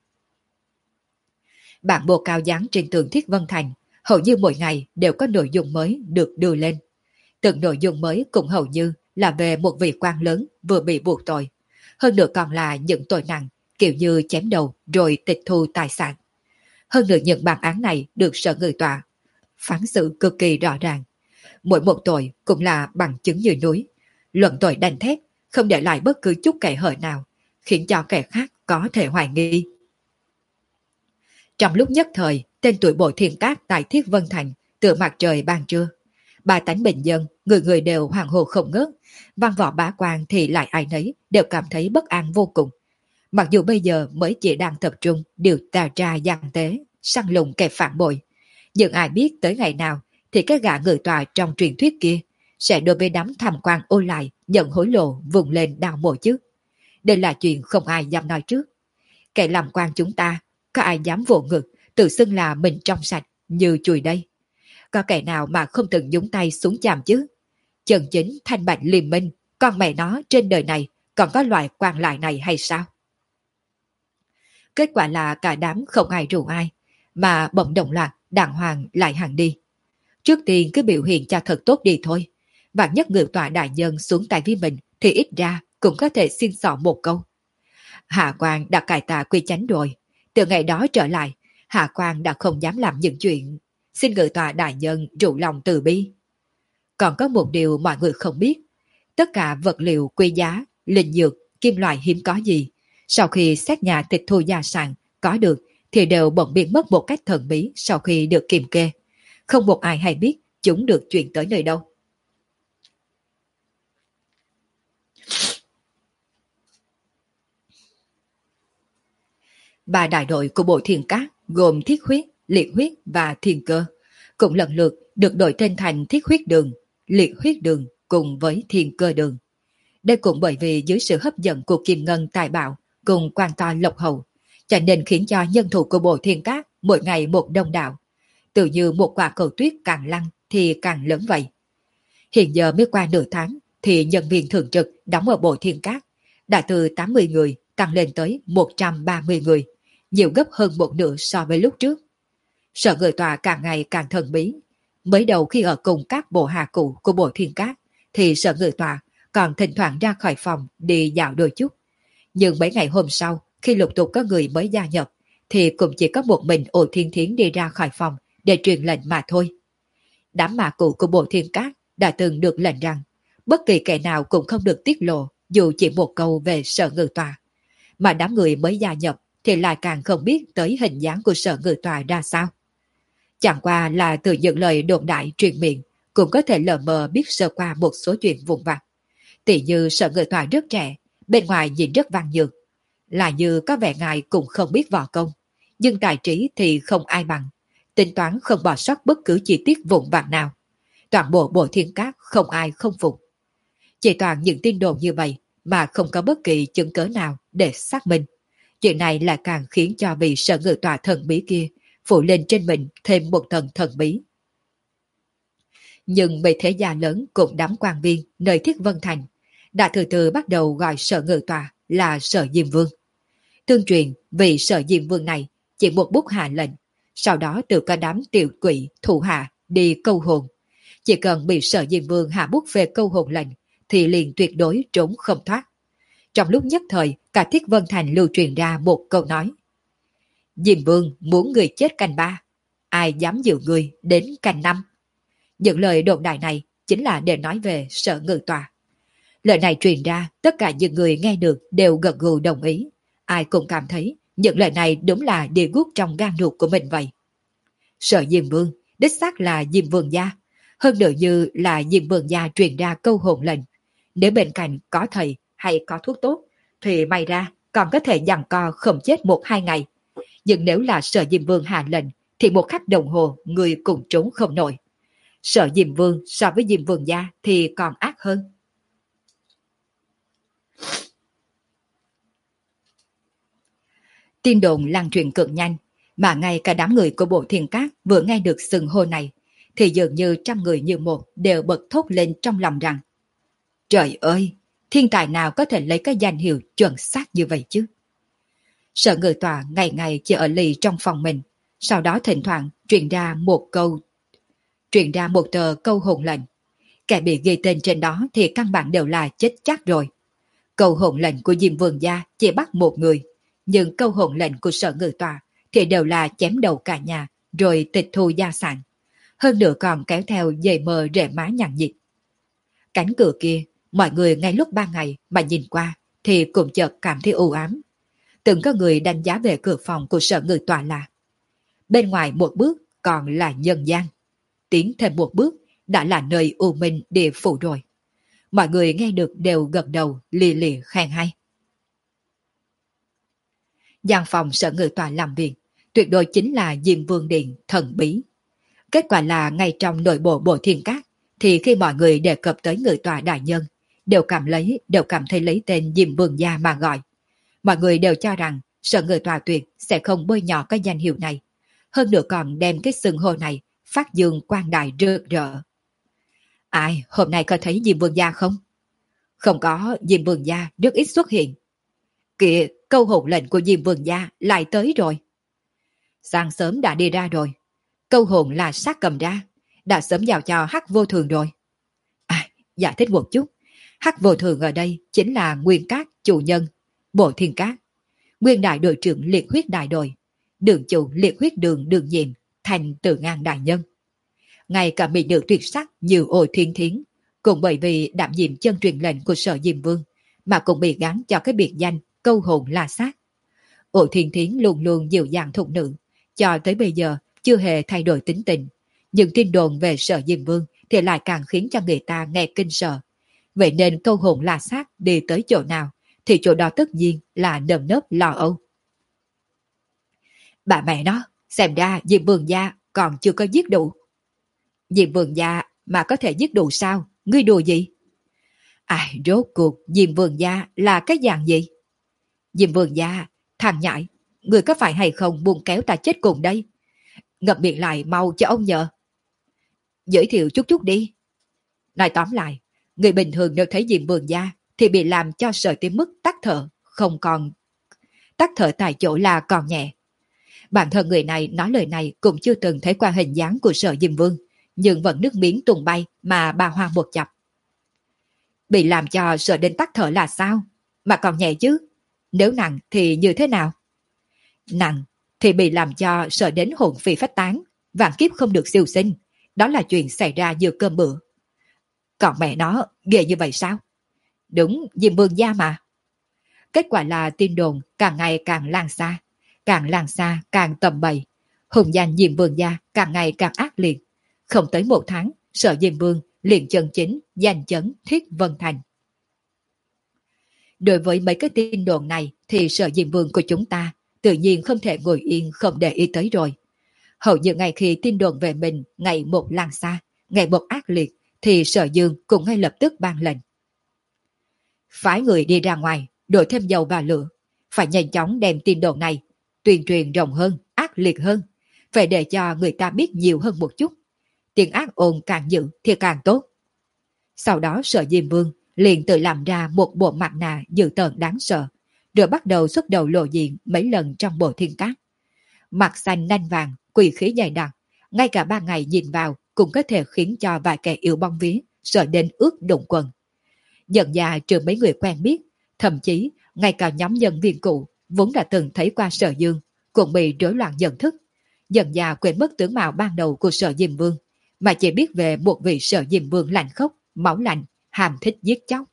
S1: Bản bộ cao dán trên tường Thiết Vân Thành hầu như mỗi ngày đều có nội dung mới được đưa lên. Từng nội dung mới cũng hầu như là về một vị quan lớn vừa bị buộc tội. Hơn nữa còn là những tội nặng, kiểu như chém đầu rồi tịch thu tài sản. Hơn nữa những bản án này được Sở Ngự Tòa phán xử cực kỳ rõ ràng. Mỗi một tội cũng là bằng chứng như núi. Luận tội đanh thép, không để lại bất cứ chút kẻ hở nào, khiến cho kẻ khác có thể hoài nghi. Trong lúc nhất thời, tên tuổi Bộ Thiên Cát tại Thiết Vân Thành tựa mặt trời ban trưa. Ba tánh bình dân, người người đều hoàng hồ không ngớt, văn võ bá quan thì lại ai nấy đều cảm thấy bất an vô cùng. Mặc dù bây giờ mới chỉ đang tập trung điều tra gian tế, săn lùng kẻ phản bội, nhưng ai biết tới ngày nào thì cái gã Ngự Tòa trong truyền thuyết kia sẽ đối với đám tham quan ô lại nhận hối lộ vùng lên đào mộ chứ. Đây là chuyện không ai dám nói trước. Kẻ làm quan chúng ta, có ai dám vỗ ngực, tự xưng là mình trong sạch như chùi đây. Có kẻ nào mà không từng nhúng tay xuống chàm chứ? Chân chính thanh bạch liêm minh, con mẹ nó trên đời này còn có loại quan lại này hay sao? Kết quả là cả đám không ai rủ ai, mà bỗng đồng loạt đàng hoàng lại hàng đi. Trước tiên cứ biểu hiện cho thật tốt đi thôi. Vạn nhất Ngự Tòa đại nhân xuống tay với mình thì ít ra cũng có thể xin xỏ một câu. Hạ Quan đã cải tà quy chánh rồi. Từ ngày đó trở lại, Hạ Quan đã không dám làm những chuyện. Xin Ngự Tòa đại nhân rủ lòng từ bi. Còn có một điều mọi người không biết. Tất cả vật liệu quý giá, linh dược, kim loại hiếm có gì, sau khi xét nhà tịch thu gia sản có được thì đều bỗng biến mất một cách thần bí sau khi được kiểm kê. Không một ai hay biết chúng được chuyển tới nơi đâu. Ba đại đội của Bộ Thiên Cát gồm Thiết Huyết, Liệt Huyết và Thiên Cơ cũng lần lượt được đổi tên thành Thiết Huyết Đường, Liệt Huyết Đường cùng với Thiên Cơ Đường. Đây cũng bởi vì dưới sự hấp dẫn của Kim Ngân tài bảo cùng quan to lộc hậu, cho nên khiến cho nhân thủ của Bộ Thiên Cát mỗi ngày một đông đảo. tự như một quả cầu tuyết càng lăn thì càng lớn vậy. Hiện giờ mới qua nửa tháng thì nhân viên thường trực đóng ở Bộ Thiên Cát đã từ tám mươi người tăng lên tới một trăm ba mươi người, nhiều gấp hơn một nửa so với lúc trước. Sở Người Tòa càng ngày càng thần bí. Mới đầu khi ở cùng các bộ hạ cũ của Bộ Thiên Cát thì Sở Người Tòa còn thỉnh thoảng ra khỏi phòng đi dạo đôi chút. Nhưng mấy ngày hôm sau, khi lục tục có người mới gia nhập, thì cũng chỉ có một mình Ổ Thiên Thiến đi ra khỏi phòng để truyền lệnh mà thôi. Đám mạ cũ của Bộ Thiên Cát đã từng được lệnh rằng bất kỳ kẻ nào cũng không được tiết lộ dù chỉ một câu về Sở Ngự Tòa. Mà đám người mới gia nhập thì lại càng không biết tới hình dáng của Sở Ngự Tòa ra sao. Chẳng qua là từ những lời đồn đại truyền miệng cũng có thể lờ mờ biết sơ qua một số chuyện vụn vặt. Tỷ như Sở Ngự Tòa rất trẻ, bên ngoài nhìn rất văn nhược, là như có vẻ ngài cũng không biết võ công, nhưng tài trí thì không ai bằng, tính toán không bỏ sót bất cứ chi tiết vụn vặt nào. Toàn bộ Bộ Thiên Cát không ai không phục. Chỉ toàn những tin đồn như vậy mà không có bất kỳ chứng cớ nào để xác minh. Chuyện này lại càng khiến cho vị Sở Ngự Tòa thần bí kia phủ lên trên mình thêm một tầng thần bí. Nhưng mấy thế gia lớn cùng đám quan viên nơi Thiết Vân Thành đã từ từ bắt đầu gọi Sở Ngự Tòa là Sở Diêm Vương. Tương truyền vị Sở Diêm Vương này chỉ một bút hạ lệnh, sau đó từ cả đám tiểu quỷ thủ hạ đi câu hồn. Chỉ cần bị Sở Diêm Vương hạ bút về câu hồn lệnh thì liền tuyệt đối trốn không thoát. Trong lúc nhất thời, cả Thiết Vân Thành lưu truyền ra một câu nói: Diêm Vương muốn người chết canh ba, ai dám giữ người đến canh năm. Những lời đồn đại này chính là để nói về Sở Ngự Tòa. Lời này truyền ra, tất cả những người nghe được đều gật gù đồng ý. Ai cũng cảm thấy những lời này đúng là địa guốc trong gan ruột của mình vậy. Sở Diêm Vương, đích xác là Diêm Vương gia. Hơn nữa như là Diêm Vương gia truyền ra câu hồn lệnh. Nếu bên cạnh có thầy hay có thuốc tốt, thì may ra còn có thể giằng co không chết một hai ngày. Nhưng nếu là Sở Diêm Vương hạ lệnh, thì một khắc đồng hồ người cùng trốn không nổi. Sở Diêm Vương so với Diêm Vương gia thì còn ác hơn. Tin đồn lan truyền cực nhanh, mà ngay cả đám người của Bộ Thiên Cát vừa nghe được xưng hô này, thì dường như trăm người như một đều bật thốt lên trong lòng rằng: Trời ơi, thiên tài nào có thể lấy cái danh hiệu chuẩn xác như vậy chứ? Sở Ngự Tòa ngày ngày chỉ ở lì trong phòng mình, sau đó thỉnh thoảng truyền ra một câu, truyền ra một tờ câu hồn lệnh. Kẻ bị ghi tên trên đó thì căn bản đều là chết chắc rồi. Câu hồn lệnh của Diêm Vương gia chỉ bắt một người, nhưng câu hồn lệnh của Sở Ngự Tòa thì đều là chém đầu cả nhà rồi tịch thu gia sản. Hơn nữa còn kéo theo dây mờ rễ má nhằng nhịt. Cánh cửa kia, mọi người ngay lúc ban ngày mà nhìn qua thì cũng chợt cảm thấy u ám. Từng có người đánh giá về cửa phòng của Sở Ngự Tòa là: bên ngoài một bước còn là nhân gian, tiến thêm một bước đã là nơi u minh địa phủ rồi. Mọi người nghe được đều gật đầu lì lì khen hay. Gian phòng Sở Ngự Tòa làm việc tuyệt đối chính là Diêm Vương Điện thần bí. Kết quả là ngay trong nội bộ Bộ Thiên Cát thì khi mọi người đề cập tới Ngự Tòa đại nhân, đều cảm lấy đều cảm thấy lấy tên Diêm Vương gia mà gọi. Mọi người đều cho rằng Sở Ngự Tòa tuyệt sẽ không bôi nhọ cái danh hiệu này, hơn nữa còn đem cái xưng hô này phát dương quang đại rực rỡ. Ai hôm nay có thấy Diêm Vương gia không? Không có, Diêm Vương gia rất ít xuất hiện. Kìa, câu hồn lệnh của Diêm Vương gia lại tới rồi. Sáng sớm đã đi ra rồi. Câu hồn là sát cầm ra, đã sớm giao cho Hắc Vô Thường rồi. À, giải thích một chút. Hắc Vô Thường ở đây chính là Nguyên Cát chủ nhân Bộ Thiên Cát, Nguyên đại đội trưởng liệt huyết đại đội, đường chủ liệt huyết đường đường nhiệm thành Từ Ngang đại nhân. Ngay cả mỹ nữ tuyệt sắc như Ôi Thiên Thiến cũng bởi vì đảm nhiệm chân truyền lệnh của Sở Diêm Vương mà cũng bị gắn cho cái biệt danh câu hồn la sát. Ôi Thiên Thiến luôn luôn dịu dàng thục nữ, cho tới bây giờ chưa hề thay đổi tính tình. Nhưng tin đồn về Sở Diêm Vương thì lại càng khiến cho người ta nghe kinh sợ. Vậy nên câu hồn la sát đi tới chỗ nào thì chỗ đó tất nhiên là nơm nớp lo âu. Bà mẹ nó, xem ra Diêm Vương gia còn chưa có giết đủ. Diêm Vương gia mà có thể giết đủ sao? Ngươi đùa gì? Ai rốt cuộc Diêm Vương gia là cái dạng gì? Diêm Vương gia, thằng nhãi, ngươi có phải hay không buông kéo ta chết cùng đây? ngậm miệng lại mau cho ông nhờ. Giới thiệu chút chút đi. Nói tóm lại, người bình thường nếu thấy Diêm Vương gia thì bị làm cho sợ tới mức tắt thở, không còn tắt thở tại chỗ là còn nhẹ. Bản thân người này nói lời này cũng chưa từng thấy qua hình dáng của Sở Diêm Vương, nhưng vẫn nước miếng tung bay mà bà hoa một chập. Bị làm cho sợ đến tắt thở là sao? Mà còn nhẹ chứ? Nếu nặng thì như thế nào? Nặng thì bị làm cho sợ đến hồn phi phách tán, vạn kiếp không được siêu sinh. Đó là chuyện xảy ra giữa cơm bữa. Còn mẹ nó ghê như vậy sao? Đúng, Diêm Vương gia mà. Kết quả là tin đồn càng ngày càng lan xa, càng lan xa càng tầm bậy. Hùng danh Diêm Vương gia càng ngày càng ác liệt. Không tới một tháng, Sở Diêm Vương liền chân chính danh chấn Thiết Vân Thành. Đối với mấy cái tin đồn này thì Sở Diêm Vương của chúng ta tự nhiên không thể ngồi yên không để ý tới rồi. Hầu như ngày khi tin đồn về mình ngày một lan xa, ngày một ác liệt, thì Sở Dương cũng ngay lập tức ban lệnh. Phái người đi ra ngoài, đổ thêm dầu vào lửa, phải nhanh chóng đem tin đồn này, tuyên truyền rộng hơn, ác liệt hơn, phải để cho người ta biết nhiều hơn một chút. Tiếng ác ồn càng dữ thì càng tốt. Sau đó Sở Diêm Vương liền tự làm ra một bộ mặt nạ dữ tợn đáng sợ, rồi bắt đầu xuất đầu lộ diện mấy lần trong bộ thiên cát. Mặt xanh nanh vàng, quỷ khí dày đặc, ngay cả ba ngày nhìn vào cũng có thể khiến cho vài kẻ yêu bong vía sợ đến ướt đụng quần. Dần già trừ mấy người quen biết, thậm chí ngay cả nhóm nhân viên cũ vốn đã từng thấy qua Sở Dương cũng bị rối loạn nhận thức, dần già quên mất tướng mạo ban đầu của Sở Diêm Vương, mà chỉ biết về một vị Sở Diêm Vương lạnh khốc, máu lạnh, hàm thích giết chóc.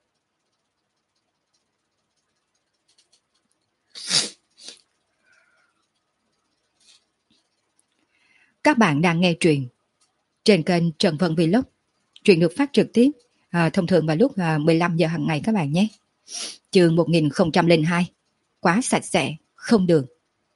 S1: Các bạn đang nghe truyện trên kênh Trần Vân Vlog. Truyện được phát trực tiếp à, thông thường vào lúc à, mười lăm giờ hàng ngày các bạn nhé. Chương một nghìn không trăm lẻ hai. Quá sạch sẽ, không đường.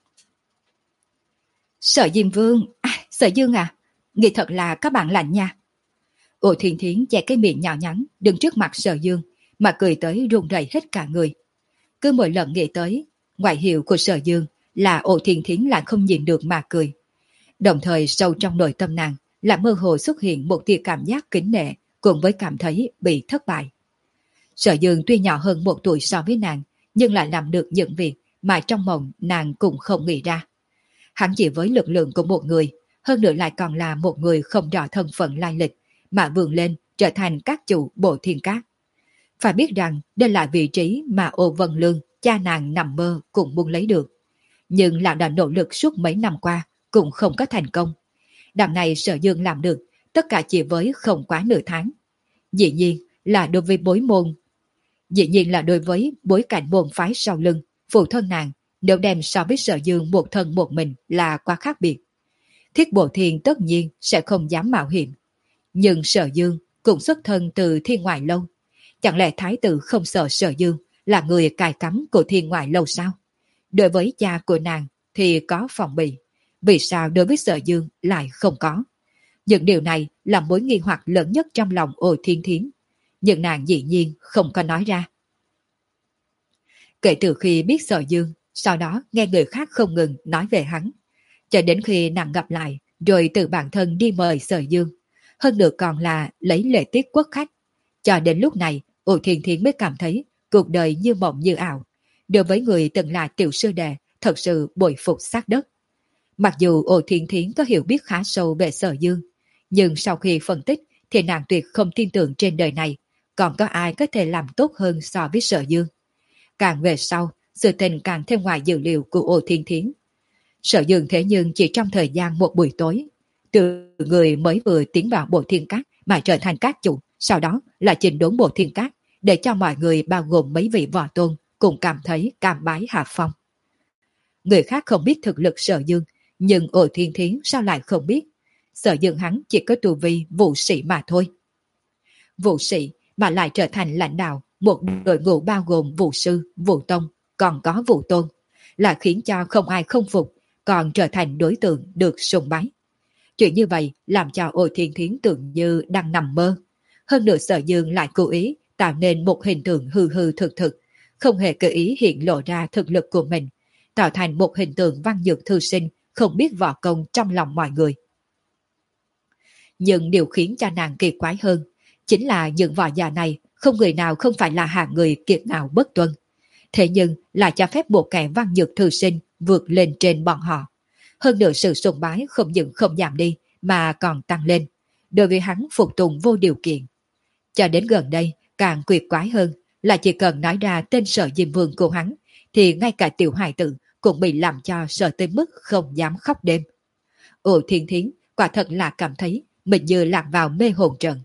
S1: Sở Diêm Vương, à, Sở Dương à, nghĩ thật là các bạn lạnh nha. Ô Thiên Thiến che cái miệng nhỏ nhắn đứng trước mặt Sở Dương mà cười tới run rẩy hết cả người. Cứ mỗi lần nghĩ tới ngoại hiệu của Sở Dương là Ô Thiên Thiến lại không nhìn được mà cười. Đồng thời sâu trong nội tâm nàng là mơ hồ xuất hiện một tia cảm giác kính nể cùng với cảm thấy bị thất bại. Sở Dương tuy nhỏ hơn một tuổi so với nàng, nhưng lại làm được những việc mà trong mộng nàng cũng không nghĩ ra. Hắn chỉ với lực lượng của một người, hơn nữa lại còn là một người không rõ thân phận lai lịch, mà vươn lên trở thành các chủ bộ thiên cát. Phải biết rằng đây là vị trí mà Ô Vân Lương, cha nàng nằm mơ cũng muốn lấy được. Nhưng lão đã nỗ lực suốt mấy năm qua, cũng không có thành công. Đằng này Sở Dương làm được, tất cả chỉ với không quá nửa tháng. Dĩ nhiên là đối với bối môn. Dĩ nhiên là đối với bối cảnh môn phái sau lưng, phụ thân nàng, nếu đem so với Sở Dương một thân một mình là quá khác biệt. Thiết Bộ Thiên tất nhiên sẽ không dám mạo hiểm. Nhưng Sở Dương cũng xuất thân từ Thiên Ngoại Lâu. Chẳng lẽ Thái tử không sợ Sở Dương là người cài cắm của Thiên Ngoại Lâu sao? Đối với cha của nàng thì có phòng bị. Vì sao đối với Sở Dương lại không có? Những điều này là mối nghi hoặc lớn nhất trong lòng Ô Thiên Thiến. Nhưng nàng dĩ nhiên không có nói ra. Kể từ khi biết Sở Dương, sau đó nghe người khác không ngừng nói về hắn. Cho đến khi nàng gặp lại, rồi từ bản thân đi mời Sở Dương. Hơn nữa còn là lấy lễ tiết quốc khách. Cho đến lúc này, Ô Thiên Thiến mới cảm thấy cuộc đời như mộng như ảo. Đối với người từng là tiểu sư đệ, thật sự bội phục sát đất. Mặc dù Ô Thiên Thiến có hiểu biết khá sâu về Sở Dương, nhưng sau khi phân tích thì nàng tuyệt không tin tưởng trên đời này còn có ai có thể làm tốt hơn so với Sở Dương. Càng về sau, sự tình càng thêm ngoài dự liệu của Ô Thiên Thiến. Sở Dương thế nhưng chỉ trong thời gian một buổi tối, từ người mới vừa tiến vào bộ thiên cát mà trở thành các chủ, sau đó là chỉnh đốn bộ thiên cát để cho mọi người bao gồm mấy vị võ tôn cùng cảm thấy cam bái hạ phong. Người khác không biết thực lực Sở Dương, nhưng Ô Thiên Thiến sao lại không biết? Sở Dương hắn chỉ có tu vi vũ sĩ mà thôi. Vũ sĩ mà lại trở thành lãnh đạo một đội ngũ bao gồm vũ sư, vũ tông, còn có vũ tôn, là khiến cho không ai không phục, còn trở thành đối tượng được sùng bái. Chuyện như vậy làm cho Ô Thiên Thiến tưởng như đang nằm mơ. Hơn nữa Sở Dương lại cố ý tạo nên một hình tượng hư hư thực thực, không hề cố ý hiện lộ ra thực lực của mình, tạo thành một hình tượng văn nhược thư sinh không biết võ công trong lòng mọi người. Nhưng điều khiến cho nàng kỳ quái hơn, chính là những võ giả này không người nào không phải là hạng người kiệt ngạo bất tuân. Thế nhưng lại cho phép một kẻ văn nhược thư sinh vượt lên trên bọn họ. Hơn nữa sự sùng bái không những không giảm đi mà còn tăng lên, đối với hắn phục tùng vô điều kiện. Cho đến gần đây, càng quyệt quái hơn là chỉ cần nói ra tên Sở Diêm Vương của hắn, thì ngay cả tiểu hài tử cũng bị làm cho sợ tới mức không dám khóc đêm. Ồ Thiên Thiến quả thật là cảm thấy mình như lạc vào mê hồn trận.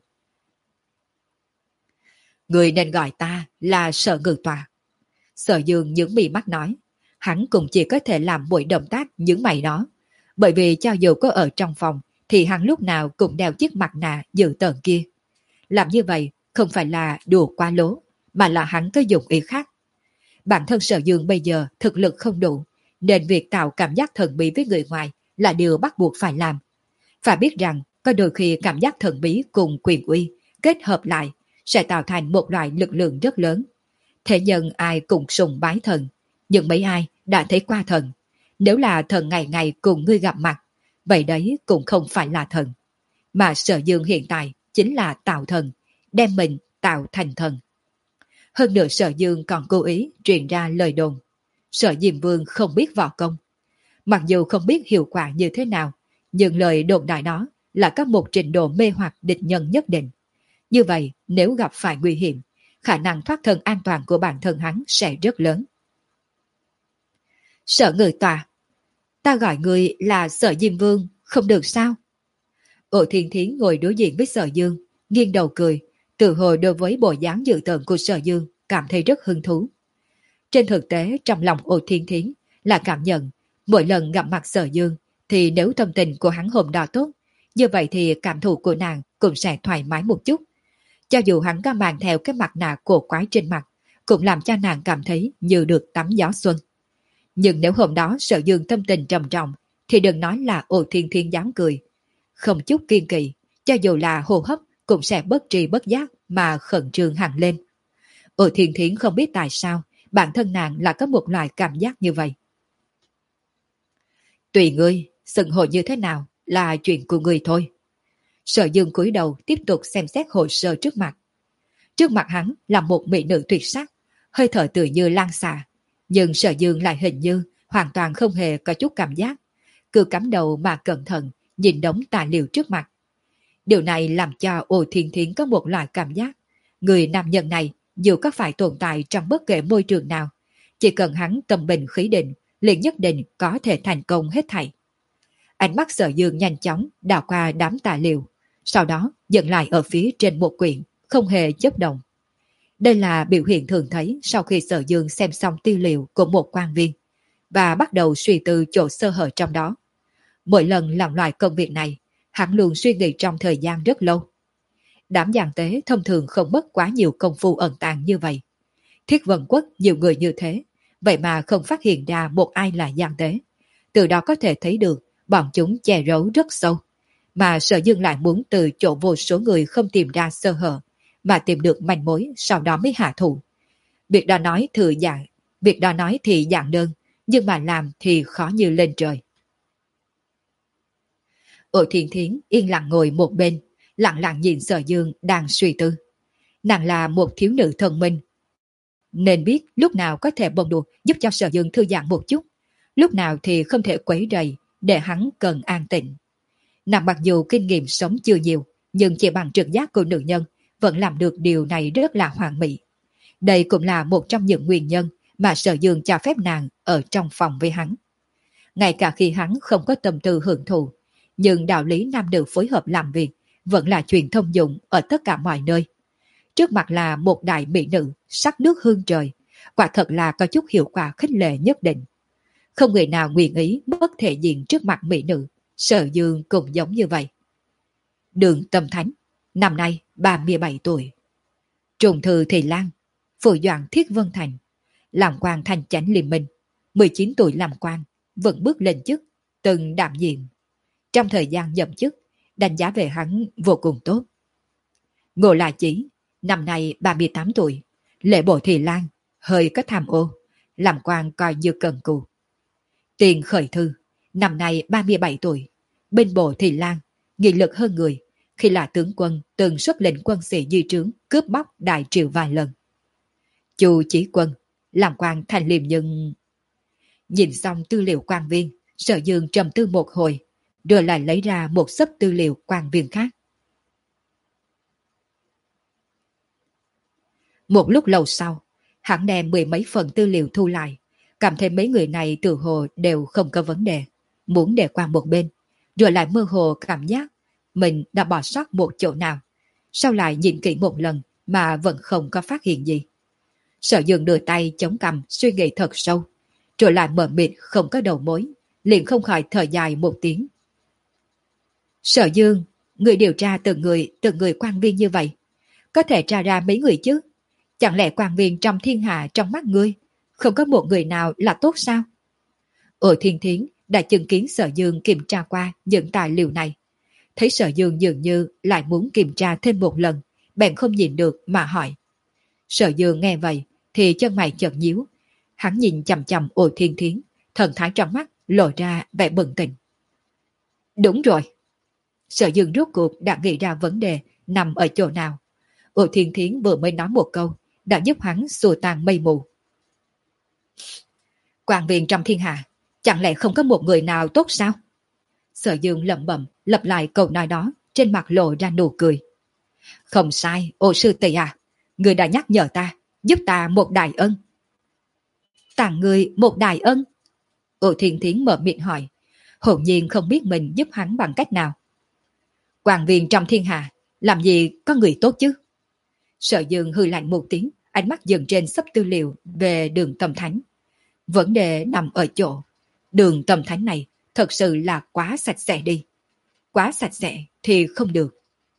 S1: Người nên gọi ta là Sở Ngự Tòa. Sở Dương nhướng mí mắt nói, hắn cũng chỉ có thể làm mỗi động tác nhướng mày đó, bởi vì cho dù có ở trong phòng thì hắn lúc nào cũng đeo chiếc mặt nạ dự tợn kia. Làm như vậy không phải là đùa quá lố, mà là hắn có dụng ý khác. Bản thân Sở Dương bây giờ thực lực không đủ, nên việc tạo cảm giác thần bí với người ngoài là điều bắt buộc phải làm. Phải biết rằng có đôi khi cảm giác thần bí cùng quyền uy kết hợp lại sẽ tạo thành một loại lực lượng rất lớn. Thế nhân ai cũng sùng bái thần, nhưng mấy ai đã thấy qua thần. Nếu là thần ngày ngày cùng ngươi gặp mặt, vậy đấy cũng không phải là thần. Mà Sở Dương hiện tại chính là tạo thần, đem mình tạo thành thần. Hơn nữa Sở Dương còn cố ý truyền ra lời đồn Sở Diêm Vương không biết võ công. Mặc dù không biết hiệu quả như thế nào, nhưng lời đồn đại đó là có một trình độ mê hoặc địch nhân nhất định. Như vậy, nếu gặp phải nguy hiểm, khả năng thoát thân an toàn của bản thân hắn sẽ rất lớn. Sở Ngự Tòa, ta gọi người là Sở Diêm Vương, không được sao? Ổ Thiên Thiến ngồi đối diện với Sở Dương, nghiêng đầu cười, tự hồ đối với bộ dáng dự tợn của Sở Dương cảm thấy rất hứng thú. Trên thực tế, trong lòng Ổ Thiên Thiến là cảm nhận, mỗi lần gặp mặt Sở Dương, thì nếu tâm tình của hắn hôm đó tốt, như vậy thì cảm thụ của nàng cũng sẽ thoải mái một chút. Cho dù hắn có mang theo cái mặt nạ cổ quái trên mặt, cũng làm cho nàng cảm thấy như được tắm gió xuân. Nhưng nếu hôm đó Sở Dương tâm tình trầm trọng, thì đừng nói là Ổ Thiên Thiên dám cười. Không chút kiên kỵ, cho dù là hô hấp cũng sẽ bất tri bất giác mà khẩn trương hẳn lên. Ổ Thiên Thiến không biết tại sao bản thân nàng là có một loại cảm giác như vậy. Tùy ngươi, xưng hô như thế nào là chuyện của ngươi thôi. Sở Dương cúi đầu tiếp tục xem xét hồ sơ trước mặt. Trước mặt hắn là một mỹ nữ tuyệt sắc, hơi thở tự như lan xạ, nhưng Sở Dương lại hình như hoàn toàn không hề có chút cảm giác, cứ cắm đầu mà cẩn thận nhìn đống tài liệu trước mặt. Điều này làm cho Ô Thiên Thiến có một loại cảm giác, người nam nhân này dù có phải tồn tại trong bất kể môi trường nào, chỉ cần hắn tâm bình khí định, liền nhất định có thể thành công hết thảy. Ánh mắt Sở Dương nhanh chóng đảo qua đám tài liệu, sau đó dừng lại ở phía trên một quyển, không hề chớp động. Đây là biểu hiện thường thấy sau khi Sở Dương xem xong tư liệu của một quan viên, và bắt đầu suy tư chỗ sơ hở trong đó. Mỗi lần làm loại công việc này, hắn luôn suy nghĩ trong thời gian rất lâu. Đám giang tế thông thường không mất quá nhiều công phu ẩn tàng như vậy. Thiết Vân Quốc nhiều người như thế, vậy mà không phát hiện ra một ai là giang tế. Từ đó có thể thấy được bọn chúng che giấu rất sâu, mà Sở Dương lại muốn từ chỗ vô số người không tìm ra sơ hở, mà tìm được manh mối, sau đó mới hạ thủ. Việc đó nói thừa dạng, việc đó nói thì dạng đơn, nhưng mà làm thì khó như lên trời. Ổ Thiên Thiến yên lặng ngồi một bên, lặng lặng nhìn Sở Dương đang suy tư. Nàng là một thiếu nữ thông minh, nên biết lúc nào có thể bông đùa giúp cho Sở Dương thư giãn một chút, lúc nào thì không thể quấy rầy để hắn cần an tịnh. Nàng mặc dù kinh nghiệm sống chưa nhiều, nhưng chỉ bằng trực giác của nữ nhân vẫn làm được điều này rất là hoàn mỹ. Đây cũng là một trong những nguyên nhân mà Sở Dương cho phép nàng ở trong phòng với hắn. Ngay cả khi hắn không có tâm tư hưởng thụ, nhưng đạo lý nam nữ phối hợp làm việc vẫn là chuyện thông dụng ở tất cả mọi nơi. Trước mặt là một đại mỹ nữ sắc nước hương trời, quả thật là có chút hiệu quả khích lệ nhất định. Không người nào nguyện ý bất thể diện trước mặt mỹ nữ, Sở Dương cũng giống như vậy. Đường Tâm Thánh, năm nay ba mươi bảy tuổi. Trùng Thư Thị Lan, phụ doãn Thiết Vân Thành, làm quan thành chánh Liên Minh, mười chín tuổi làm quan, vẫn bước lên chức, từng đảm nhiệm. Trong thời gian nhậm chức, đánh giá về hắn vô cùng tốt. Ngô La Chí, năm nay ba mươi tám tuổi, lễ bộ Thị Lan, hơi có tham ô, làm quan coi như cần cù. Tiền Khởi Thư, năm nay ba mươi bảy tuổi, bên bộ Thị Lan, nghị lực hơn người, khi là tướng quân từng xuất lệnh quân sĩ di trướng cướp bóc đại triều vài lần. Chu Chí Quân, làm quan thành liêm nhưng... Nhìn xong tư liệu quan viên, Sở Dương trầm tư một hồi, rồi lại lấy ra một xấp tư liệu quan viên khác. Một lúc lâu sau, hắn đem mười mấy phần tư liệu thu lại, cảm thấy mấy người này tự hồ đều không có vấn đề, muốn để qua một bên, rồi lại mơ hồ cảm giác mình đã bỏ sót một chỗ nào. Sau lại nhìn kỹ một lần mà vẫn không có phát hiện gì. Sở Dương đưa tay chống cằm suy nghĩ thật sâu, rồi lại mở mịt không có đầu mối, liền không khỏi thở dài một tiếng. Sở Dương, người điều tra từng người, từng người quan viên như vậy, có thể tra ra mấy người chứ? Chẳng lẽ quan viên trong thiên hạ trong mắt ngươi, không có một người nào là tốt sao? Ở Thiên Thiến đã chứng kiến Sở Dương kiểm tra qua những tài liệu này. Thấy Sở Dương dường như lại muốn kiểm tra thêm một lần, bèn không nhìn được mà hỏi. Sở Dương nghe vậy thì chân mày chợt nhíu. Hắn nhìn chằm chằm Ổ Thiên Thiến, thần thái trong mắt lộ ra vẻ bừng tỉnh. Đúng rồi. Sở Dương rốt cuộc đã nghĩ ra vấn đề nằm ở chỗ nào. Ổ Thiên Thiến vừa mới nói một câu đã giúp hắn xua tan mây mù. Quan viên trong thiên hạ, chẳng lẽ không có một người nào tốt sao? Sở Dương lẩm bẩm lặp lại câu nói đó, trên mặt lộ ra nụ cười. Không sai, Ô sư tỷ à, người đã nhắc nhở ta, giúp ta một đại ân. Tặng người một đại ân? Ô Thiên Thiến mở miệng hỏi, hồn nhiên không biết mình giúp hắn bằng cách nào. Quan viên trong thiên hạ, làm gì có người tốt chứ? Sở Dương hừ lạnh một tiếng, ánh mắt dừng trên xấp tư liệu về Đường Tâm Thánh. Vấn đề nằm ở chỗ, Đường Tâm Thánh này thật sự là quá sạch sẽ đi. Quá sạch sẽ thì không được.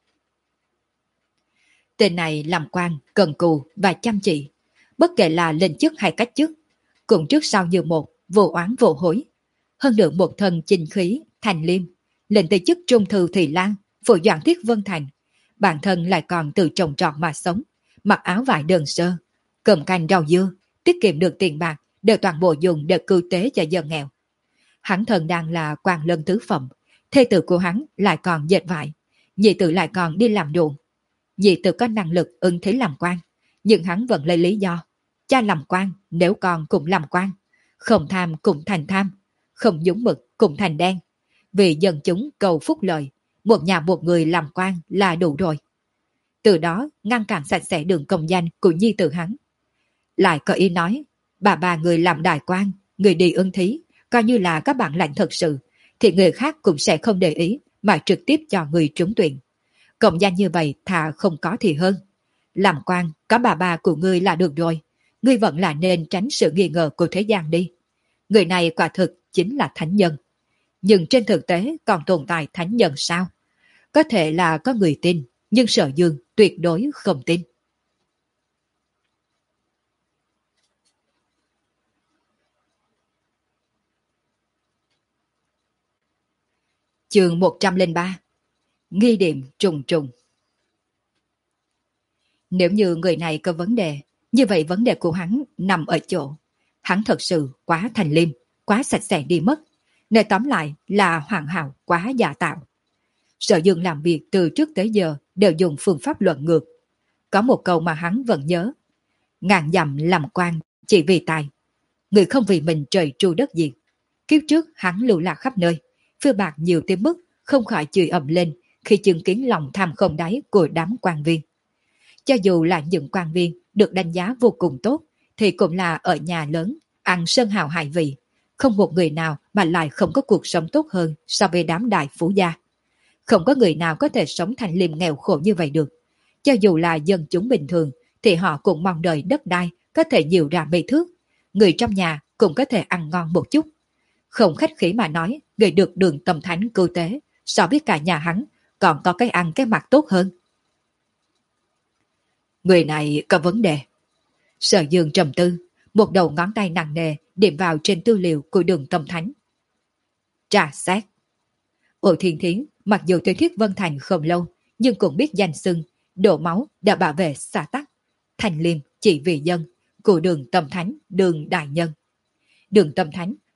S1: Tên này làm quan, cần cù và chăm chỉ, bất kể là lên chức hay cách chức, cũng trước sau như một, vô oán vô hối. Hơn nữa một thân chinh khí, thành liêm, lên tới chức trung thư Thị Lan, phụ doãn Thiết Vân Thành. Bản thân lại còn từ trồng trọt mà sống, mặc áo vải đơn sơ, cầm canh rau dưa, tiết kiệm được tiền bạc, đều toàn bộ dùng để cứu tế cho dân nghèo. Hắn thần đang là quan lân tứ phẩm, thê tử của hắn lại còn dệt vải, nhị tử lại còn đi làm ruộng. Nhị tử có năng lực ưng thế làm quan, nhưng hắn vẫn lấy lý do cha làm quan, nếu con cũng làm quan, không tham cũng thành tham, không dũng mực cũng thành đen. Vì dân chúng cầu phúc lợi, một nhà một người làm quan là đủ rồi. Từ đó ngăn cản sạch sẽ đường công danh của nhi tử hắn. Lại có ý nói, bà bà người làm đại quan, người đi ưng thí, coi như là các bạn lãnh thật sự, thì người khác cũng sẽ không để ý mà trực tiếp cho người trúng tuyển. Công danh như vậy thà không có thì hơn. Làm quan có bà bà của ngươi là được rồi, ngươi vẫn là nên tránh sự nghi ngờ của thế gian đi. Người này quả thực chính là thánh nhân. Nhưng trên thực tế còn tồn tại thánh nhân sao? Có thể là có người tin, nhưng Sở Dương tuyệt đối không tin. Chương một trăm lẻ ba. Nghi điểm trùng trùng. Nếu như người này có vấn đề, như vậy vấn đề của hắn nằm ở chỗ hắn thật sự quá thành liêm, quá sạch sẽ đi mất. Nói tóm lại là hoàn hảo quá giả tạo. Sở Dương làm việc từ trước tới giờ đều dùng phương pháp luận ngược. Có một câu mà hắn vẫn nhớ: ngàn dặm làm quan chỉ vì tài, người không vì mình trời tru đất diệt. Kiếp trước hắn lưu lạc khắp nơi, phiêu bạc nhiều tới mức không khỏi chửi ầm lên khi chứng kiến lòng tham không đáy của đám quan viên. Cho dù là những quan viên được đánh giá vô cùng tốt, thì cũng là ở nhà lớn, ăn sơn hào hải vị, không một người nào mà lại không có cuộc sống tốt hơn so với đám đại phú gia. Không có người nào có thể sống thành liêm nghèo khổ như vậy được. Cho dù là dân chúng bình thường, thì họ cũng mong đợi đất đai có thể nhiều ra mấy thước, người trong nhà cũng có thể ăn ngon một chút. Không khách khí mà nói, người được Đường Tâm Thánh cứu tế, so với cả nhà hắn, còn có cái ăn cái mặc tốt hơn. Người này có vấn đề. Sở Dương trầm tư, một đầu ngón tay nặng nề điểm vào trên tư liệu của Đường Tâm Thánh. Trà xét. Ổ Thiên Thiến mặc dù tới Thiết Vân Thành không lâu, nhưng cũng biết danh xưng, đổ máu đã bảo vệ xã tắc, thành liêm chỉ vì dân, của Đường Tâm Thánh, Đường Đại Nhân. Đường Tâm Thánh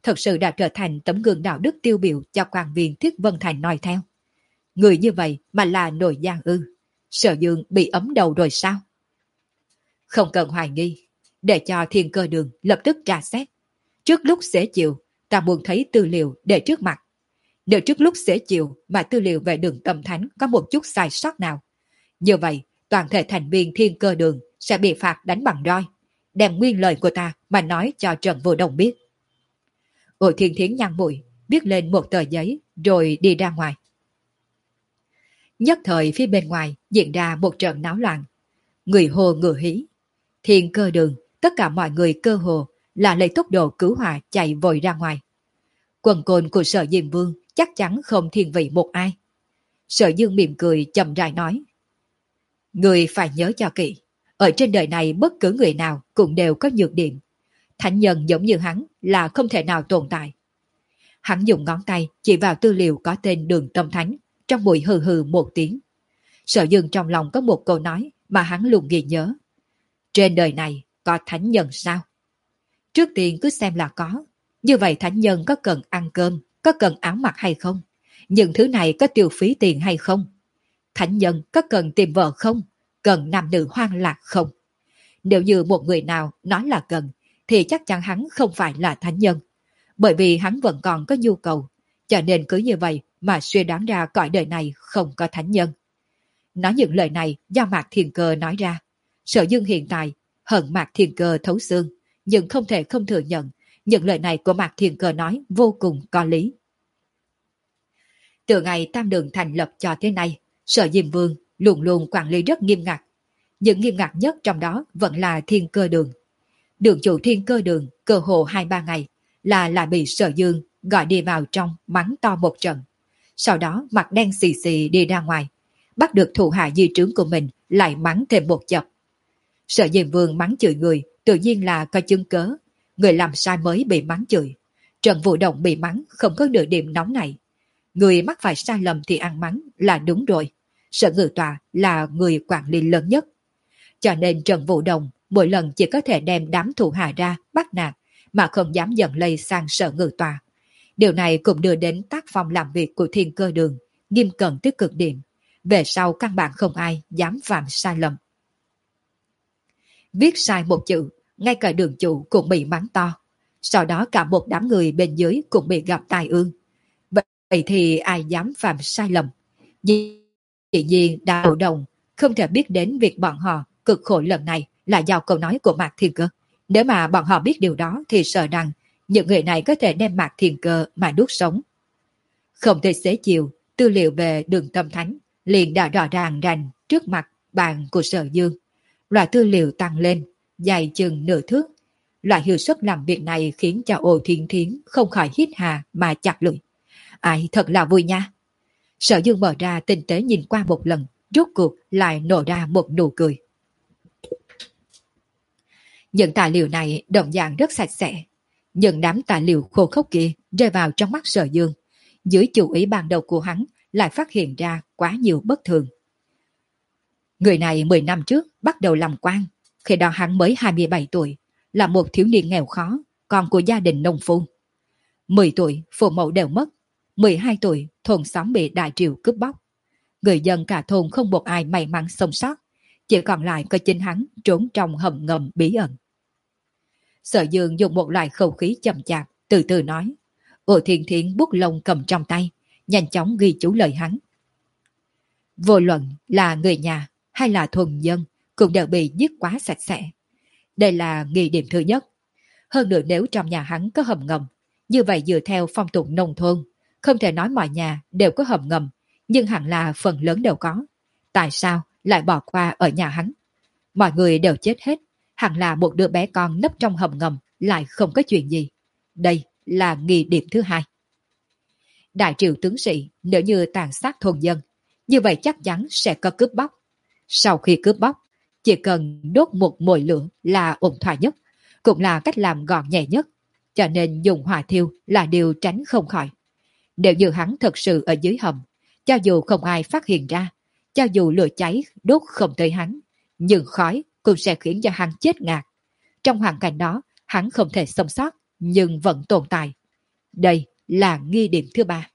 S1: thật sự đã trở thành tấm gương đạo đức tiêu biểu cho quan viên Thiết Vân Thành noi theo. Người như vậy mà là nội giang ư? Sở Dương bị ấm đầu rồi sao? Không cần hoài nghi, để cho Thiên Cơ Đường lập tức tra xét. Trước lúc xế chiều, ta muốn thấy tư liệu để trước mặt. Nếu trước lúc xế chiều mà tư liệu về Đường Tâm Thánh có một chút sai sót nào, như vậy toàn thể thành viên Thiên Cơ Đường sẽ bị phạt đánh bằng roi. Đem nguyên lời của ta mà nói cho Trần Vô Đồng biết. Ôi Thiên Thiến nhăn mũi, viết lên một tờ giấy rồi đi ra ngoài. Nhất thời phía bên ngoài diễn ra một trận náo loạn. Người hồ ngựa hí. Thiên Cơ Đường, tất cả mọi người cơ hồ là lấy tốc độ cứu hỏa chạy vội ra ngoài. Quần côn của Sở Diêm Vương chắc chắn không thiên vị một ai. Sở Dương mỉm cười chậm rãi nói. Người phải nhớ cho kỹ, ở trên đời này bất cứ người nào cũng đều có nhược điểm. Thánh nhân giống như hắn là không thể nào tồn tại. Hắn dùng ngón tay chỉ vào tư liệu có tên Đường Tâm Thánh, trong bụi hừ hừ một tiếng. Sở Dương trong lòng có một câu nói mà hắn luôn ghi nhớ. Trên đời này có thánh nhân sao? Trước tiên cứ xem là có. Như vậy thánh nhân có cần ăn cơm, có cần áo mặc hay không? Những thứ này có tiêu phí tiền hay không? Thánh nhân có cần tìm vợ không? Cần nam nữ hoang lạc không? Nếu như một người nào nói là cần, thì chắc chắn hắn không phải là thánh nhân. Bởi vì hắn vẫn còn có nhu cầu, cho nên cứ như vậy mà suy đoán ra cõi đời này không có thánh nhân. Nói những lời này do Mạc Thiên Cơ nói ra. Sở Dương hiện tại hận Mạc Thiên Cơ thấu xương, nhưng không thể không thừa nhận những lời này của Mạc Thiên Cơ nói vô cùng có lý. Từ ngày Tam Đường thành lập cho tới nay, Sở Diêm Vương luôn luôn quản lý rất nghiêm ngặt. Nhưng nghiêm ngặt nhất trong đó vẫn là Thiên Cơ Đường. Đường chủ Thiên Cơ Đường cơ hồ hai ba ngày là lại bị Sở Dương gọi đi vào trong mắng to một trận. Sau đó mặt đen xì xì đi ra ngoài, bắt được thủ hạ di trướng của mình lại mắng thêm một chập. Sở Diêm Vương mắng chửi người tự nhiên là có chứng cớ, người làm sai mới bị mắng chửi. Trần Vũ Động bị mắng không có nửa điểm nóng này. Người mắc phải sai lầm thì ăn mắng là đúng rồi. Sở Ngự Tòa là người quản lý lớn nhất. Cho nên Trần Vũ Động mỗi lần chỉ có thể đem đám thủ hạ ra bắt nạt mà không dám dẫn lây sang Sở Ngự Tòa. Điều này cũng đưa đến tác phong làm việc của Thiên Cơ Đường nghiêm cẩn tới cực điểm. Về sau căn bản không ai dám phạm sai lầm. Viết sai một chữ, ngay cả đường chủ cũng bị mắng to. Sau đó cả một đám người bên dưới cũng bị gặp tai ương. Vậy thì ai dám phạm sai lầm? Dĩ nhiên Đạo Đồng không thể biết đến việc bọn họ cực khổ lần này là do câu nói của Mạc Thiên Cơ. Nếu mà bọn họ biết điều đó thì sợ rằng những người này có thể đem Mạc Thiên Cơ mà đuốt sống. Không thể xế chiều, tư liệu về Đường Tâm Thánh liền đã rõ ràng rành trước mặt bàn của Sở Dương. Loại tư liệu tăng lên, dài chừng nửa thước. Loại hiệu suất làm việc này khiến cho Ô Thiên Thiến không khỏi hít hà mà chặt lưỡi. Ai thật là vui nha. Sở Dương mở ra tinh tế nhìn qua một lần, rốt cuộc lại nổ ra một nụ cười. Những tài liệu này đồng dạng rất sạch sẽ. Những đám tài liệu khô khốc kia rơi vào trong mắt Sở Dương. Dưới chú ý ban đầu của hắn lại phát hiện ra quá nhiều bất thường. Người này mười năm trước bắt đầu làm quan, khi đó hắn mới hai mươi bảy tuổi, là một thiếu niên nghèo khó, con của gia đình nông phu. mười tuổi phụ mẫu đều mất, mười hai tuổi thôn xóm bị đại triều cướp bóc. Người dân cả thôn không một ai may mắn sống sót, chỉ còn lại có chính hắn trốn trong hầm ngầm bí ẩn. Sở Dương dùng một loại khẩu khí chậm chạp, từ từ nói. Ô Thiên Thiến bút lông cầm trong tay, nhanh chóng ghi chú lời hắn. Vô luận là người nhà hay là thuần dân cũng đều bị giết quá sạch sẽ. Đây là nghi điểm thứ nhất. Hơn nữa nếu trong nhà hắn có hầm ngầm, như vậy dựa theo phong tục nông thôn, không thể nói mọi nhà đều có hầm ngầm, nhưng hẳn là phần lớn đều có. Tại sao lại bỏ qua ở nhà hắn? Mọi người đều chết hết, hẳn là một đứa bé con nấp trong hầm ngầm lại không có chuyện gì. Đây là nghi điểm thứ hai. Đại triều tướng sĩ nếu như tàn sát thôn dân, như vậy chắc chắn sẽ có cướp bóc. Sau khi cướp bóc, chỉ cần đốt một mồi lửa là ổn thỏa nhất, cũng là cách làm gọn nhẹ nhất, cho nên dùng hỏa thiêu là điều tránh không khỏi. Nếu như hắn thật sự ở dưới hầm, cho dù không ai phát hiện ra, cho dù lửa cháy đốt không tới hắn, nhưng khói cũng sẽ khiến cho hắn chết ngạt. Trong hoàn cảnh đó, hắn không thể sống sót, nhưng vẫn tồn tại. Đây là nghi điểm thứ ba.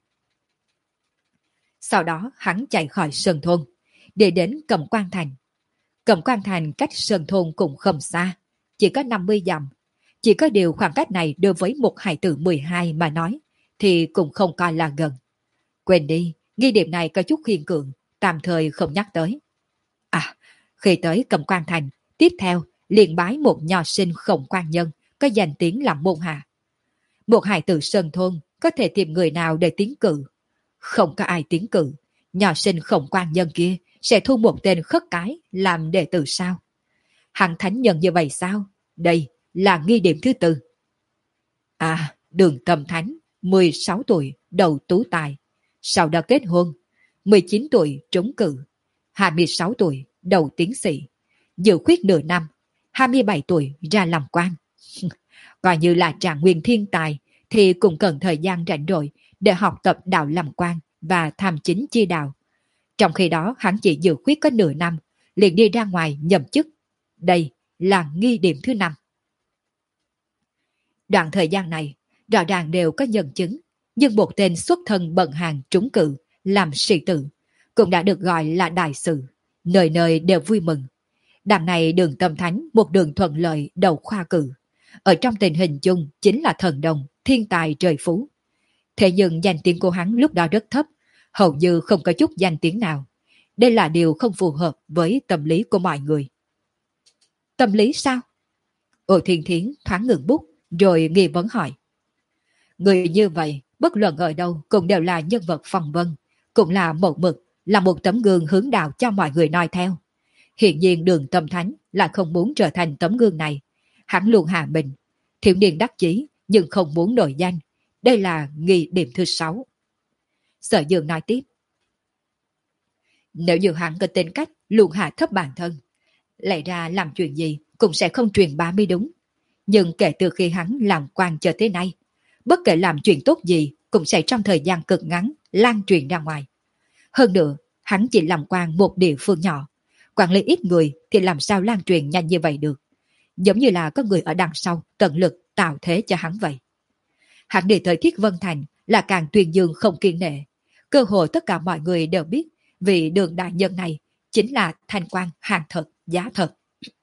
S1: Sau đó hắn chạy khỏi Sơn Thôn, để đến Cẩm Quan Thành. Cẩm Quan Thành cách Sơn Thôn cũng không xa, chỉ có năm mươi dặm. Chỉ có điều khoảng cách này đối với một hài tử mười hai mà nói, thì cũng không coi là gần. Quên đi, nghi điểm này có chút khiên cường, tạm thời không nhắc tới. À, khi tới Cẩm Quan Thành, tiếp theo liền bái một nho sinh Khổng Quan Nhân, có danh tiếng làm môn hạ. Một hài tử Sơn Thôn có thể tìm người nào để tiến cử? Không có ai tiến cử, nho sinh Khổng Quan Nhân kia sẽ thu một tên khất cái làm đệ tử sao? Hạng thánh nhân như vậy sao? Đây là nghi điểm thứ tư. À, Đường Tâm Thánh, mười sáu tuổi, đầu tú tài. Sau đó kết hôn, mười chín tuổi trúng cử, hai mươi sáu tuổi đầu tiến sĩ, dự khuyết nửa năm, hai mươi bảy tuổi ra làm quan. Coi như là trạng nguyên thiên tài thì cũng cần thời gian rảnh rỗi để học tập đạo làm quan và tham chính chi đạo. Trong khi đó hắn chỉ dự khuyết có nửa năm, liền đi ra ngoài nhậm chức. Đây là nghi điểm thứ năm. Đoạn thời gian này, rõ ràng đều có nhân chứng, nhưng một tên xuất thân bận hàng trúng cử, làm sĩ tử, cũng đã được gọi là đại sự, nơi nơi đều vui mừng. Đằng này Đường Tâm Thánh một đường thuận lợi đầu khoa cử, ở trong tình hình chung chính là thần đồng, thiên tài trời phú. Thế nhưng danh tiếng của hắn lúc đó rất thấp, hầu như không có chút danh tiếng nào. Đây là điều không phù hợp với tâm lý của mọi người. Tâm lý sao? Ô Thiên Thiến thoáng ngừng bút, rồi nghi vấn hỏi. Người như vậy, bất luận ở đâu cũng đều là nhân vật phong vân, cũng là mẫu mực, là một tấm gương hướng đạo cho mọi người noi theo. Hiện nhiên Đường Tâm Thánh lại không muốn trở thành tấm gương này. Hắn luôn hạ mình, thiếu niên đắc chí nhưng không muốn nổi danh. Đây là nghi điểm thứ sáu. Sở Dương nói tiếp. Nếu như hắn có tính cách luôn hạ thấp bản thân, lẽ ra làm chuyện gì cũng sẽ không truyền bá mới đúng. Nhưng kể từ khi hắn làm quan cho tới nay, bất kể làm chuyện tốt gì cũng sẽ trong thời gian cực ngắn lan truyền ra ngoài. Hơn nữa, hắn chỉ làm quan một địa phương nhỏ, quản lý ít người thì làm sao lan truyền nhanh như vậy được. Giống như là có người ở đằng sau tận lực tạo thế cho hắn vậy. Hắn đi tới Thiết Vân Thành là càng tuyên dương không kiên nệ. Cơ hội tất cả mọi người đều biết vì Đường đại nhân này chính là thanh quan hàng thật, giá thật.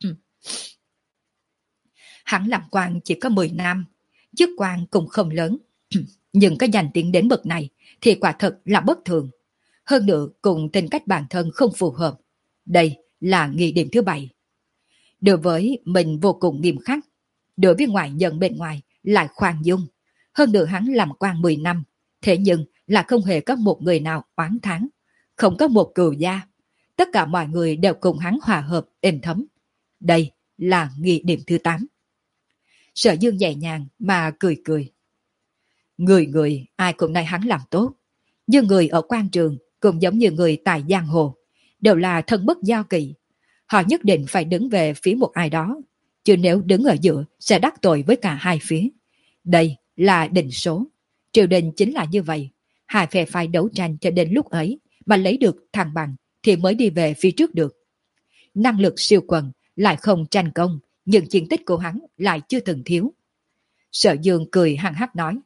S1: Hắn làm quan chỉ có mười năm, chức quan cũng không lớn, nhưng có danh tiếng đến bậc này thì quả thật là bất thường. Hơn nữa cùng tính cách bản thân không phù hợp. Đây là nghi điểm thứ bảy. Đối với mình vô cùng nghiêm khắc, đối với ngoại nhân bên ngoài lại khoan dung. Hơn nữa hắn làm quan mười năm, thế nhưng là không hề có một người nào oán thán, không có một cừu gia. Tất cả mọi người đều cùng hắn hòa hợp, êm thấm. Đây là nghi điểm thứ tám. Sở Dương nhẹ nhàng mà cười cười. Người người ai cũng nói hắn làm tốt, nhưng người ở quan trường cũng giống như người tại giang hồ, đều là thân bất giao kỵ. Họ nhất định phải đứng về phía một ai đó, chứ nếu đứng ở giữa sẽ đắc tội với cả hai phía. Đây là định số. Triều đình chính là như vậy. Hai phe phải đấu tranh cho đến lúc ấy mà lấy được thăng bằng thì mới đi về phía trước được. Năng lực siêu quần lại không tranh công, nhưng chiến tích của hắn lại chưa từng thiếu. Sở Dương cười hăng hắc nói.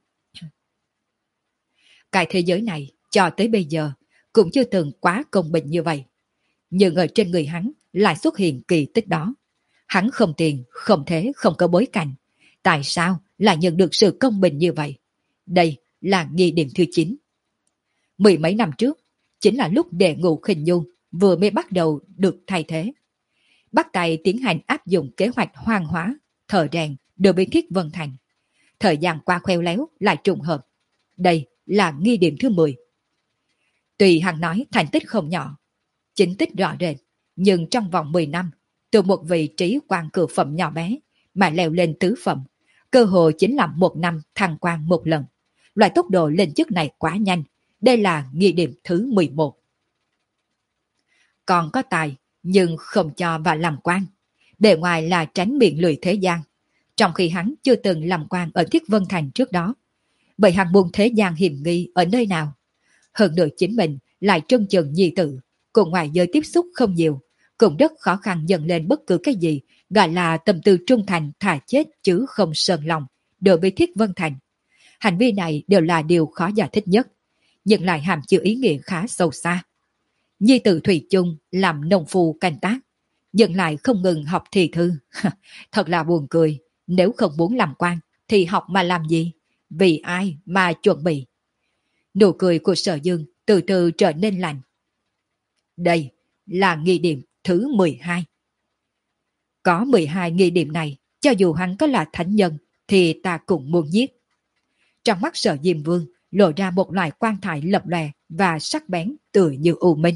S1: Cái thế giới này cho tới bây giờ cũng chưa từng quá công bình như vậy. Nhưng ở trên người hắn lại xuất hiện kỳ tích đó. Hắn không tiền, không thế, không có bối cảnh. Tại sao lại nhận được sự công bình như vậy? Đây là nghi điểm thứ chín. Mười mấy năm trước, chính là lúc Đệ Ngũ Khinh Nhu vừa mới bắt đầu được thay thế. Bắt tay tiến hành áp dụng kế hoạch hoang hóa, thợ rèn đối với Thiết Vân Thành. Thời gian qua khéo léo lại trùng hợp. Đây là nghi điểm thứ mười. Tuy hắn nói thành tích không nhỏ, chính tích rõ rệt, nhưng trong vòng mười năm, từ một vị trí quan cử phẩm nhỏ bé mà leo lên tứ phẩm, cơ hội chính là một năm thăng quan một lần. Loại tốc độ lên chức này quá nhanh. Đây là nghi điểm thứ mười một. Còn có tài, nhưng không cho và làm quan. Bề ngoài là tránh miệng lười thế gian, trong khi hắn chưa từng làm quan ở Thiết Vân Thành trước đó. Bởi hắn buôn thế gian hiểm nghi ở nơi nào. Hơn nữa chính mình lại trân chừng nhi tử, cùng ngoài giới tiếp xúc không nhiều, cũng rất khó khăn dần lên bất cứ cái gì gọi là tâm tư trung thành thà chết chứ không sờn lòng đối với Thiết Vân Thành. Hành vi này đều là điều khó giải thích nhất, nhưng lại hàm chứa ý nghĩa khá sâu xa. Nhi tử Thủy chung làm nông phu canh tác, nhưng lại không ngừng học thi thư. Thật là buồn cười, nếu không muốn làm quan thì học mà làm gì? Vì ai mà chuẩn bị? Nụ cười của Sở Dương từ từ trở nên lạnh. Đây là nghi điểm thứ mười hai. Có mười hai nghi điểm này, cho dù hắn có là thánh nhân thì ta cũng muốn giết. Trong mắt Sở Diêm Vương lộ ra một loại quan thải lập lòe và sắc bén tựa như u minh.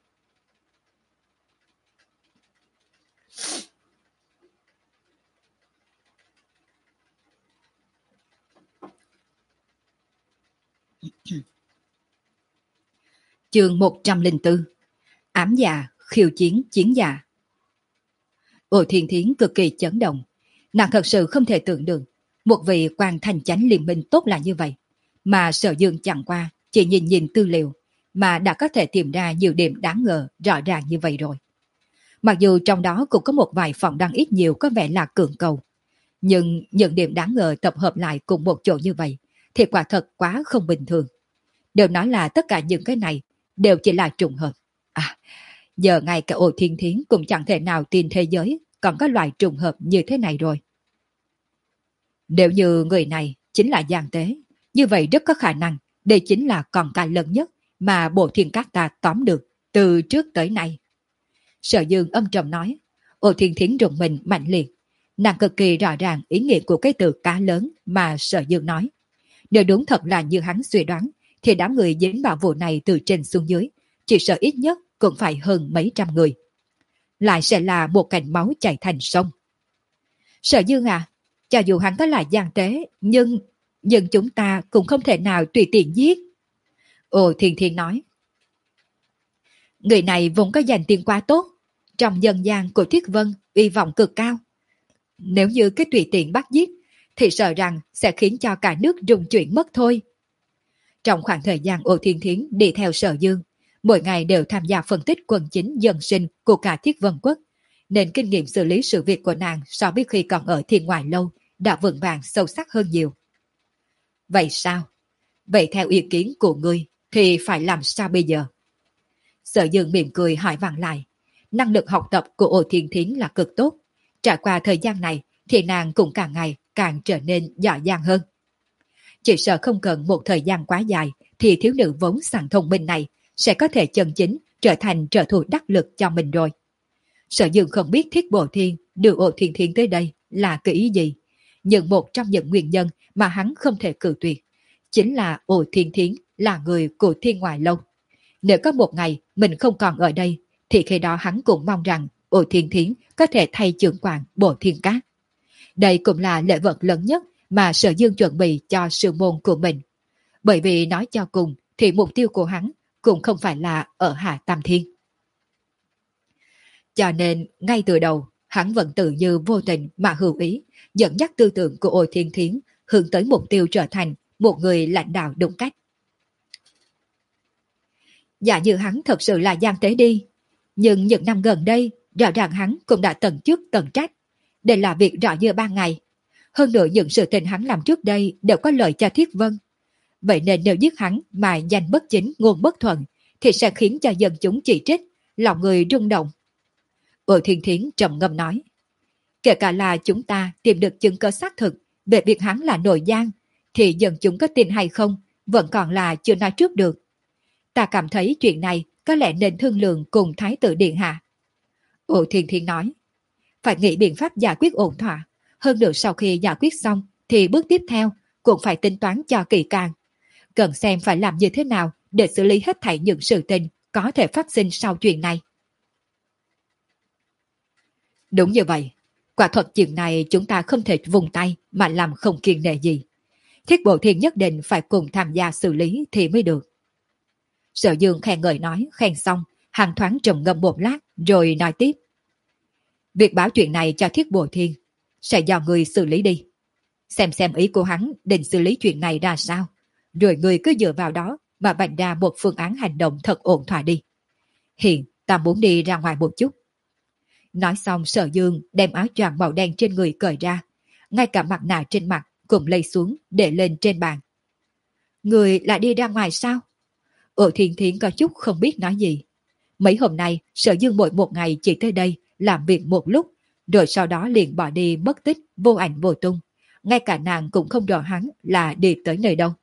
S1: Chương một trăm lẻ bốn. Ám dạ khiêu chiến chiến dạ. Ôi Thiên Thiến cực kỳ chấn động. Nàng thật sự không thể tưởng được một vị quan thành chánh liên minh tốt là như vậy, mà Sở Dương chẳng qua chỉ nhìn nhìn tư liệu mà đã có thể tìm ra nhiều điểm đáng ngờ rõ ràng như vậy rồi. Mặc dù trong đó cũng có một vài phỏng đăng ít nhiều có vẻ là cường cầu, nhưng những điểm đáng ngờ tập hợp lại cùng một chỗ như vậy thì quả thật quá không bình thường. Đều nói là tất cả những cái này đều chỉ là trùng hợp. À, giờ ngay cả Ôi Thiên Thiến cũng chẳng thể nào tin thế giới còn có loại trùng hợp như thế này rồi. Nếu như người này chính là gian tế, như vậy rất có khả năng đây chính là con cá lớn nhất mà Bộ Thiên Các ta tóm được từ trước tới nay. Sở Dương âm trầm nói. Ôi Thiên Thiến rùng mình mạnh liệt. Nàng cực kỳ rõ ràng ý nghĩa của cái từ cá lớn mà Sở Dương nói. Nếu đúng thật là như hắn suy đoán, thì đám người dính vào vụ này từ trên xuống dưới, chỉ sợ ít nhất cũng phải hơn mấy trăm người. Lại sẽ là một cảnh máu chảy thành sông. Sở Dương à, cho dù hắn có là gian tế, nhưng nhưng chúng ta cũng không thể nào tùy tiện giết. Ồ Thiên Thiên nói. Người này vốn có danh tiếng quá tốt, trong dân gian của Thiết Vân uy vọng cực cao. Nếu như cái tùy tiện bắt giết, thì sợ rằng sẽ khiến cho cả nước rung chuyển mất thôi. Trong khoảng thời gian Ô Thiên Thiến đi theo Sở Dương, mỗi ngày đều tham gia phân tích quân chính dân sinh của cả Thiết Vân Quốc, nên kinh nghiệm xử lý sự việc của nàng so với khi còn ở Thiên Ngoại Lâu đã vững vàng sâu sắc hơn nhiều. Vậy sao? Vậy theo ý kiến của ngươi thì phải làm sao bây giờ? Sở Dương mỉm cười hỏi vặn lại. Năng lực học tập của Ô Thiên Thiến là cực tốt. Trải qua thời gian này thì nàng cũng càng ngày càng trở nên giỏi giang hơn. Chỉ sợ không cần một thời gian quá dài thì thiếu nữ vốn sẵn thông minh này sẽ có thể chân chính trở thành trợ thủ đắc lực cho mình rồi. Sở Dương không biết Thiết Bộ Thiên đưa Ô Thiên Thiến tới đây là cái ý gì, nhưng một trong những nguyên nhân mà hắn không thể cự tuyệt chính là Ô Thiên Thiến là người của Thiên Ngoại Lâu. Nếu có một ngày mình không còn ở đây thì khi đó hắn cũng mong rằng Ô Thiên Thiến có thể thay trưởng quản Bộ Thiên Các. Đây cũng là lễ vật lớn nhất mà Sở Dương chuẩn bị cho sư môn của mình. Bởi vì nói cho cùng thì mục tiêu của hắn cũng không phải là ở Hạ Tam Thiên. Cho nên ngay từ đầu hắn vẫn tự như vô tình mà hữu ý dẫn dắt tư tưởng của Ô Thiên Thiến hướng tới mục tiêu trở thành một người lãnh đạo đúng cách. Dạ như hắn thật sự là gian tế đi, nhưng những năm gần đây rõ ràng hắn cũng đã tận chức tận trách. Đây là việc rõ như ban ngày. Hơn nữa những sự tình hắn làm trước đây đều có lợi cho Thiết Vân. Vậy nên nếu giết hắn mà danh bất chính ngôn bất thuận thì sẽ khiến cho dân chúng chỉ trích, lòng người rung động. Ô Thiên Thiến trầm ngâm nói. Kể cả là chúng ta tìm được chứng cứ xác thực về việc hắn là nội gian, thì dân chúng có tin hay không vẫn còn là chưa nói trước được. Ta cảm thấy chuyện này có lẽ nên thương lượng cùng Thái tử Điện Hạ. Ô Thiên Thiến nói. Phải nghĩ biện pháp giải quyết ổn thỏa. Hơn nữa sau khi giải quyết xong thì bước tiếp theo cũng phải tính toán cho kỹ càng. Cần xem phải làm như thế nào để xử lý hết thảy những sự tình có thể phát sinh sau chuyện này. Đúng như vậy. Quả thật chuyện này chúng ta không thể vùng tay mà làm không kiêng nể gì. Thiết Bộ Thiên nhất định phải cùng tham gia xử lý thì mới được. Sở Dương khen ngợi nói, khen xong, hàng thoáng trầm ngâm một lát rồi nói tiếp. Việc báo chuyện này cho Thiết Bộ Thiên sẽ do người xử lý đi. Xem xem ý của hắn định xử lý chuyện này ra sao, rồi người cứ dựa vào đó mà bày ra một phương án hành động thật ổn thỏa đi. Hiện ta muốn đi ra ngoài một chút. Nói xong Sở Dương đem áo choàng màu đen trên người cởi ra, ngay cả mặt nạ trên mặt cũng lấy xuống để lên trên bàn Người lại đi ra ngoài sao? Ổ Thiên Thiến có chút không biết nói gì. Mấy hôm nay, Sở Dương mỗi một ngày chỉ tới đây làm việc một lúc, rồi sau đó liền bỏ đi mất tích, vô ảnh vô tung. Ngay cả nàng cũng không rõ hắn là đi tới nơi đâu.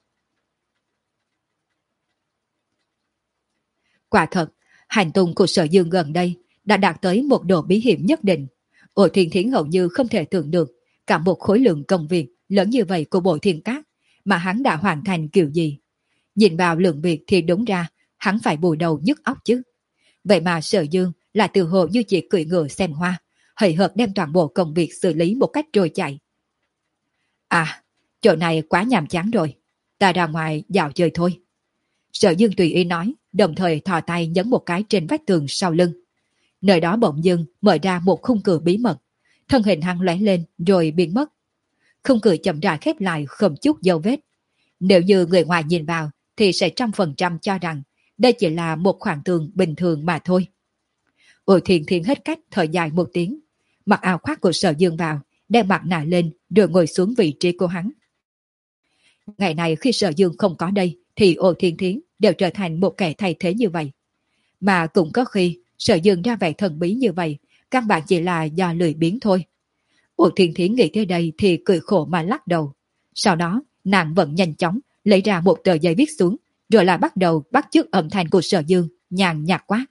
S1: Quả thật, hành tung của Sở Dương gần đây đã đạt tới một độ bí hiểm nhất định. Ổ Thiên Thiến hầu như không thể tưởng được cả một khối lượng công việc lớn như vậy của Bộ Thiên Cát mà hắn đã hoàn thành kiểu gì. Nhìn vào lượng việc thì đúng ra hắn phải bù đầu nhức óc chứ. Vậy mà Sở Dương là từ hồ như chỉ cưỡi ngựa xem hoa, hời hợt đem toàn bộ công việc xử lý một cách trôi chảy. À, chỗ này quá nhàm chán rồi, ta ra ngoài dạo chơi thôi. Sở Dương tùy ý nói, đồng thời thò tay nhấn một cái trên vách tường sau lưng. Nơi đó bỗng dưng mở ra một khung cửa bí mật, thân hình hắn lóe lên rồi biến mất. Khung cửa chậm rãi khép lại không chút dấu vết. Nếu như người ngoài nhìn vào thì sẽ trăm phần trăm cho rằng đây chỉ là một khoảng tường bình thường mà thôi. Ôi Thiên Thiên hết cách thở dài một tiếng, mặc áo khoác của Sở Dương vào, đem mặt nạ lên rồi ngồi xuống vị trí của hắn. Ngày này khi Sở Dương không có đây thì Ô Thiên Thiến đều trở thành một kẻ thay thế như vậy. Mà cũng có khi Sở Dương ra vẻ thần bí như vậy, căn bản chỉ là do lười biếng thôi. Ô Thiên Thiến nghĩ tới đây thì cười khổ mà lắc đầu. Sau đó nàng vẫn nhanh chóng lấy ra một tờ giấy viết xuống, rồi là bắt đầu bắt chước âm thanh của Sở Dương, nhàn nhạt quá.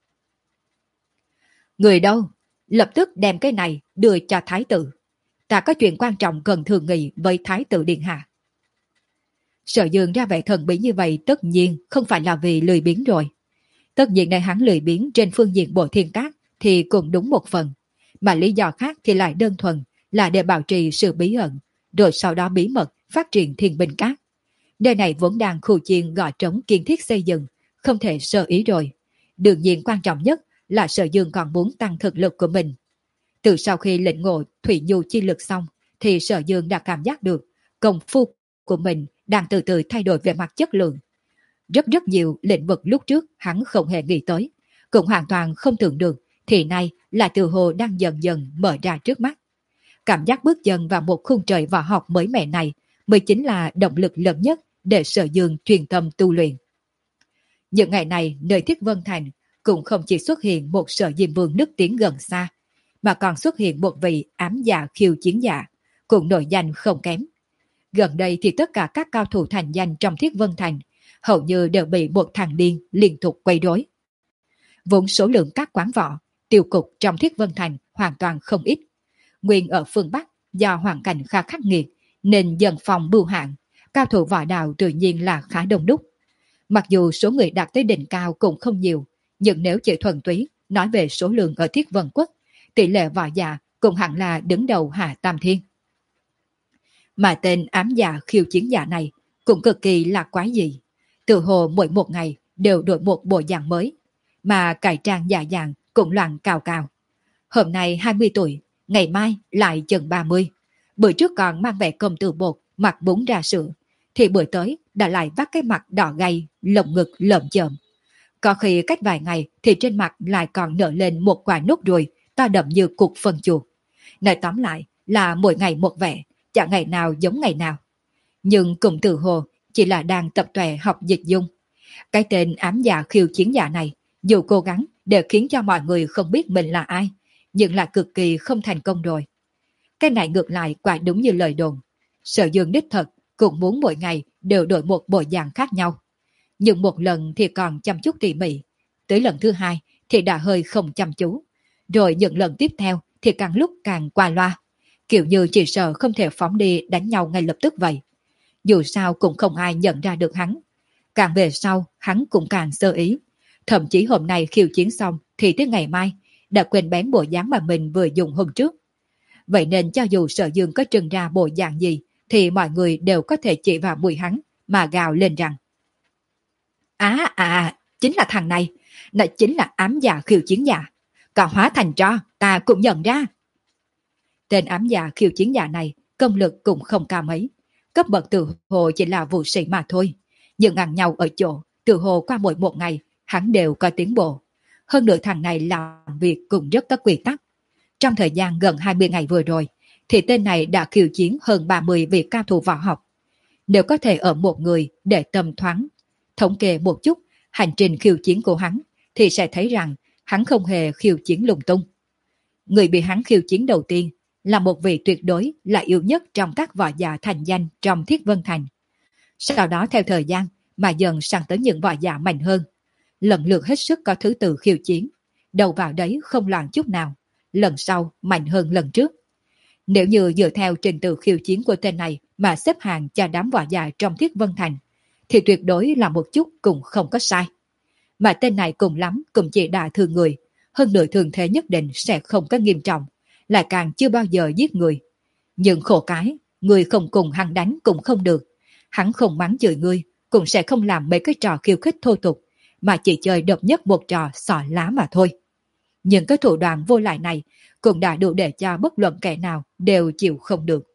S1: Người đâu? Lập tức đem cái này đưa cho Thái tử. Ta có chuyện quan trọng cần thương nghị với Thái tử Điện Hạ. Sở Dương ra vẻ thần bí như vậy tất nhiên không phải là vì lười biếng rồi. Tất nhiên nơi hắn lười biếng trên phương diện Bộ Thiên Cát thì cũng đúng một phần, mà lý do khác thì lại đơn thuần là để bảo trì sự bí ẩn, rồi sau đó bí mật phát triển Thiên Binh Cát. Nơi này vốn đang khu chiên gò trống kiên thiết xây dựng, không thể sơ ý rồi. Đương nhiên quan trọng nhất là Sở Dương còn muốn tăng thực lực của mình. Từ sau khi lĩnh ngộ Thủy Nhu chi lực xong, thì Sở Dương đã cảm giác được công phu của mình đang từ từ thay đổi về mặt chất lượng. Rất rất nhiều lĩnh vực lúc trước hắn không hề nghĩ tới, cũng hoàn toàn không tưởng được, thì nay là từ hồ đang dần dần mở ra trước mắt. Cảm giác bước chân vào một khung trời võ học mới mẻ này mới chính là động lực lớn nhất để Sở Dương truyền tâm tu luyện. Những ngày này nơi Thiết Vân Thành cũng không chỉ xuất hiện một Sở Diêm Vương nức tiếng gần xa, mà còn xuất hiện một vị ám dạ khiêu chiến giả, cũng nổi danh không kém. Gần đây thì tất cả các cao thủ thành danh trong Thiết Vân Thành hầu như đều bị một thằng điên liên tục quấy rối. Vốn số lượng các quán võ, tiêu cục trong Thiết Vân Thành hoàn toàn không ít. Nguyên ở phương Bắc do hoàn cảnh khá khắc nghiệt nên dần phòng bưu hạn, cao thủ võ đạo tự nhiên là khá đông đúc. Mặc dù số người đạt tới đỉnh cao cũng không nhiều, nhưng nếu chỉ thuần túy nói về số lượng ở Thiết Vân Quốc, tỷ lệ võ giả cũng hẳn là đứng đầu Hạ Tam Thiên. Mà tên ám dạ khiêu chiến giả này cũng cực kỳ là quái dị. Từ hồ mỗi một ngày đều đổi một bộ dạng mới, mà cải trang giả dạng cũng loạn cào cào. Hôm nay hai mươi tuổi, ngày mai lại chừng ba mươi. Bữa trước còn mang vẻ công tử bột, mặt bún ra sữa, thì bữa tới đã lại vắt cái mặt đỏ gay, lồng ngực lợm chợm. Có khi cách vài ngày thì trên mặt lại còn nở lên một quả nốt ruồi to đậm như cục phân chuột. Nói tóm lại là mỗi ngày một vẻ, chẳng ngày nào giống ngày nào. Nhưng cùng từ hồ chỉ là đang tập tòe học dịch dung. Cái tên ám dạ khiêu chiến giả này dù cố gắng để khiến cho mọi người không biết mình là ai, nhưng là cực kỳ không thành công rồi. Cái này ngược lại quả đúng như lời đồn. Sở Dương đích thật cũng muốn mỗi ngày đều đổi một bộ dạng khác nhau. Nhưng một lần thì còn chăm chút tỉ mỉ, tới lần thứ hai thì đã hơi không chăm chú. Rồi những lần tiếp theo thì càng lúc càng qua loa, kiểu như chỉ sợ không thể phóng đi đánh nhau ngay lập tức vậy. Dù sao cũng không ai nhận ra được hắn. Càng về sau hắn cũng càng sơ ý. Thậm chí hôm nay khiêu chiến xong thì tới ngày mai đã quên bén bộ dáng mà mình vừa dùng hôm trước. Vậy nên cho dù Sở Dương có trưng ra bộ dạng gì thì mọi người đều có thể chỉ vào mũi hắn mà gào lên rằng: Á à, à, chính là thằng này, nó chính là ám dạ khiêu chiến giả. Còn hóa thành tro, ta cũng nhận ra. Tên ám dạ khiêu chiến giả này công lực cũng không cao mấy, cấp bậc từ hồ chỉ là vũ sĩ mà thôi. Nhưng ăn nhau ở chỗ, từ hồ qua mỗi một ngày, hắn đều có tiến bộ. Hơn nữa thằng này làm việc cũng rất có quy tắc. Trong thời gian gần hai mươi ngày vừa rồi, thì tên này đã khiêu chiến hơn ba mươi vị cao thủ võ học. Nếu có thể ở một người để tâm thoáng, thống kê một chút hành trình khiêu chiến của hắn, thì sẽ thấy rằng hắn không hề khiêu chiến lung tung. Người bị hắn khiêu chiến đầu tiên là một vị tuyệt đối là yếu nhất trong các võ giả thành danh trong Thiết Vân Thành. Sau đó theo thời gian mà dần sang tới những võ giả mạnh hơn, lần lượt hết sức có thứ tự khiêu chiến, đầu vào đấy không loạn chút nào, lần sau mạnh hơn lần trước. Nếu như dựa theo trình tự khiêu chiến của tên này mà xếp hàng cho đám võ giả trong Thiết Vân Thành, thì tuyệt đối là một chút cũng không có sai. Mà tên này cùng lắm cũng chỉ đả thương người, hơn nữa thường thế nhất định sẽ không có nghiêm trọng, lại càng chưa bao giờ giết người. Nhưng khổ cái, người không cùng hắn đánh cũng không được. Hắn không mắng chửi ngươi, cũng sẽ không làm mấy cái trò khiêu khích thô tục, mà chỉ chơi độc nhất một trò xỏ lá mà thôi. Nhưng cái thủ đoạn vô lại này cũng đã đủ để cho bất luận kẻ nào đều chịu không được.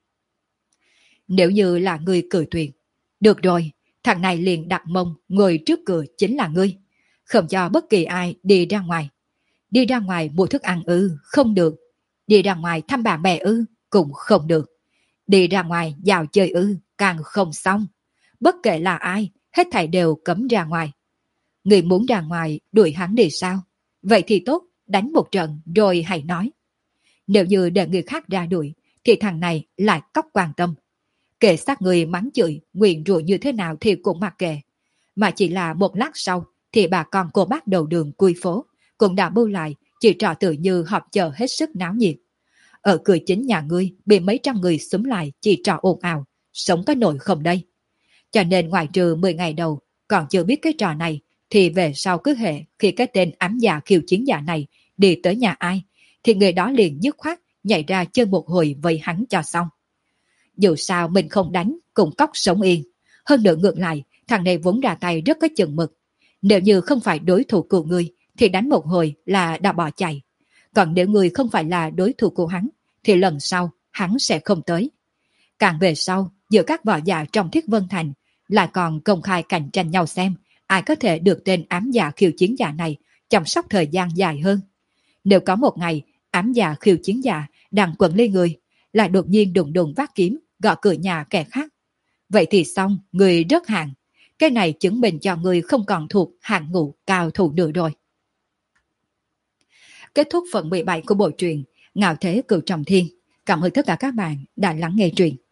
S1: Nếu như là người cử tuyệt, được rồi, thằng này liền đặt mông ngồi trước cửa chính là ngươi, không cho bất kỳ ai đi ra ngoài. Đi ra ngoài mua thức ăn ư, không được. Đi ra ngoài thăm bạn bè ư, cũng không được. Đi ra ngoài dạo chơi ư, càng không xong. Bất kể là ai, hết thảy đều cấm ra ngoài. Người muốn ra ngoài đuổi hắn đi sao? Vậy thì tốt, đánh một trận rồi hãy nói. Nếu như để người khác ra đuổi, thì thằng này lại cóc quan tâm. Kể sát người mắng chửi, nguyện rủa như thế nào thì cũng mặc kệ. Mà chỉ là một lát sau, thì bà con cô bác đầu đường cui phố cũng đã bu lại, chỉ trò tự như họp chợ hết sức náo nhiệt. Ở cửa chính nhà ngươi bị mấy trăm người xúm lại chỉ trò ồn ào, sống có nổi không đây? Cho nên ngoài trừ mười ngày đầu còn chưa biết cái trò này, thì về sau cứ hệ khi cái tên ám giả khiêu chiến giả này đi tới nhà ai, thì người đó liền dứt khoát nhảy ra chơi một hồi với hắn cho xong. Dù sao mình không đánh cũng cóc sống yên. Hơn nữa ngược lại, thằng này vốn ra tay rất có chừng mực. Nếu như không phải đối thủ của ngươi thì đánh một hồi là đã bỏ chạy. Còn nếu ngươi không phải là đối thủ của hắn thì lần sau hắn sẽ không tới. Càng về sau, giữa các võ giả trong Thiết Vân Thành lại còn công khai cạnh tranh nhau xem ai có thể được tên ám giả khiêu chiến giả này chăm sóc thời gian dài hơn. Nếu có một ngày ám giả khiêu chiến giả đang quẩn lên người, lại đột nhiên đùng đùng vác kiếm gõ cửa nhà kẻ khác, vậy thì xong, người rớt hạng. Cái này chứng minh cho người không còn thuộc hạng ngũ cao thủ nữa rồi. Kết thúc phần mười bảy của bộ truyện Ngạo Thế Cửu Trọng Thiên. Cảm ơn tất cả các bạn đã lắng nghe truyện.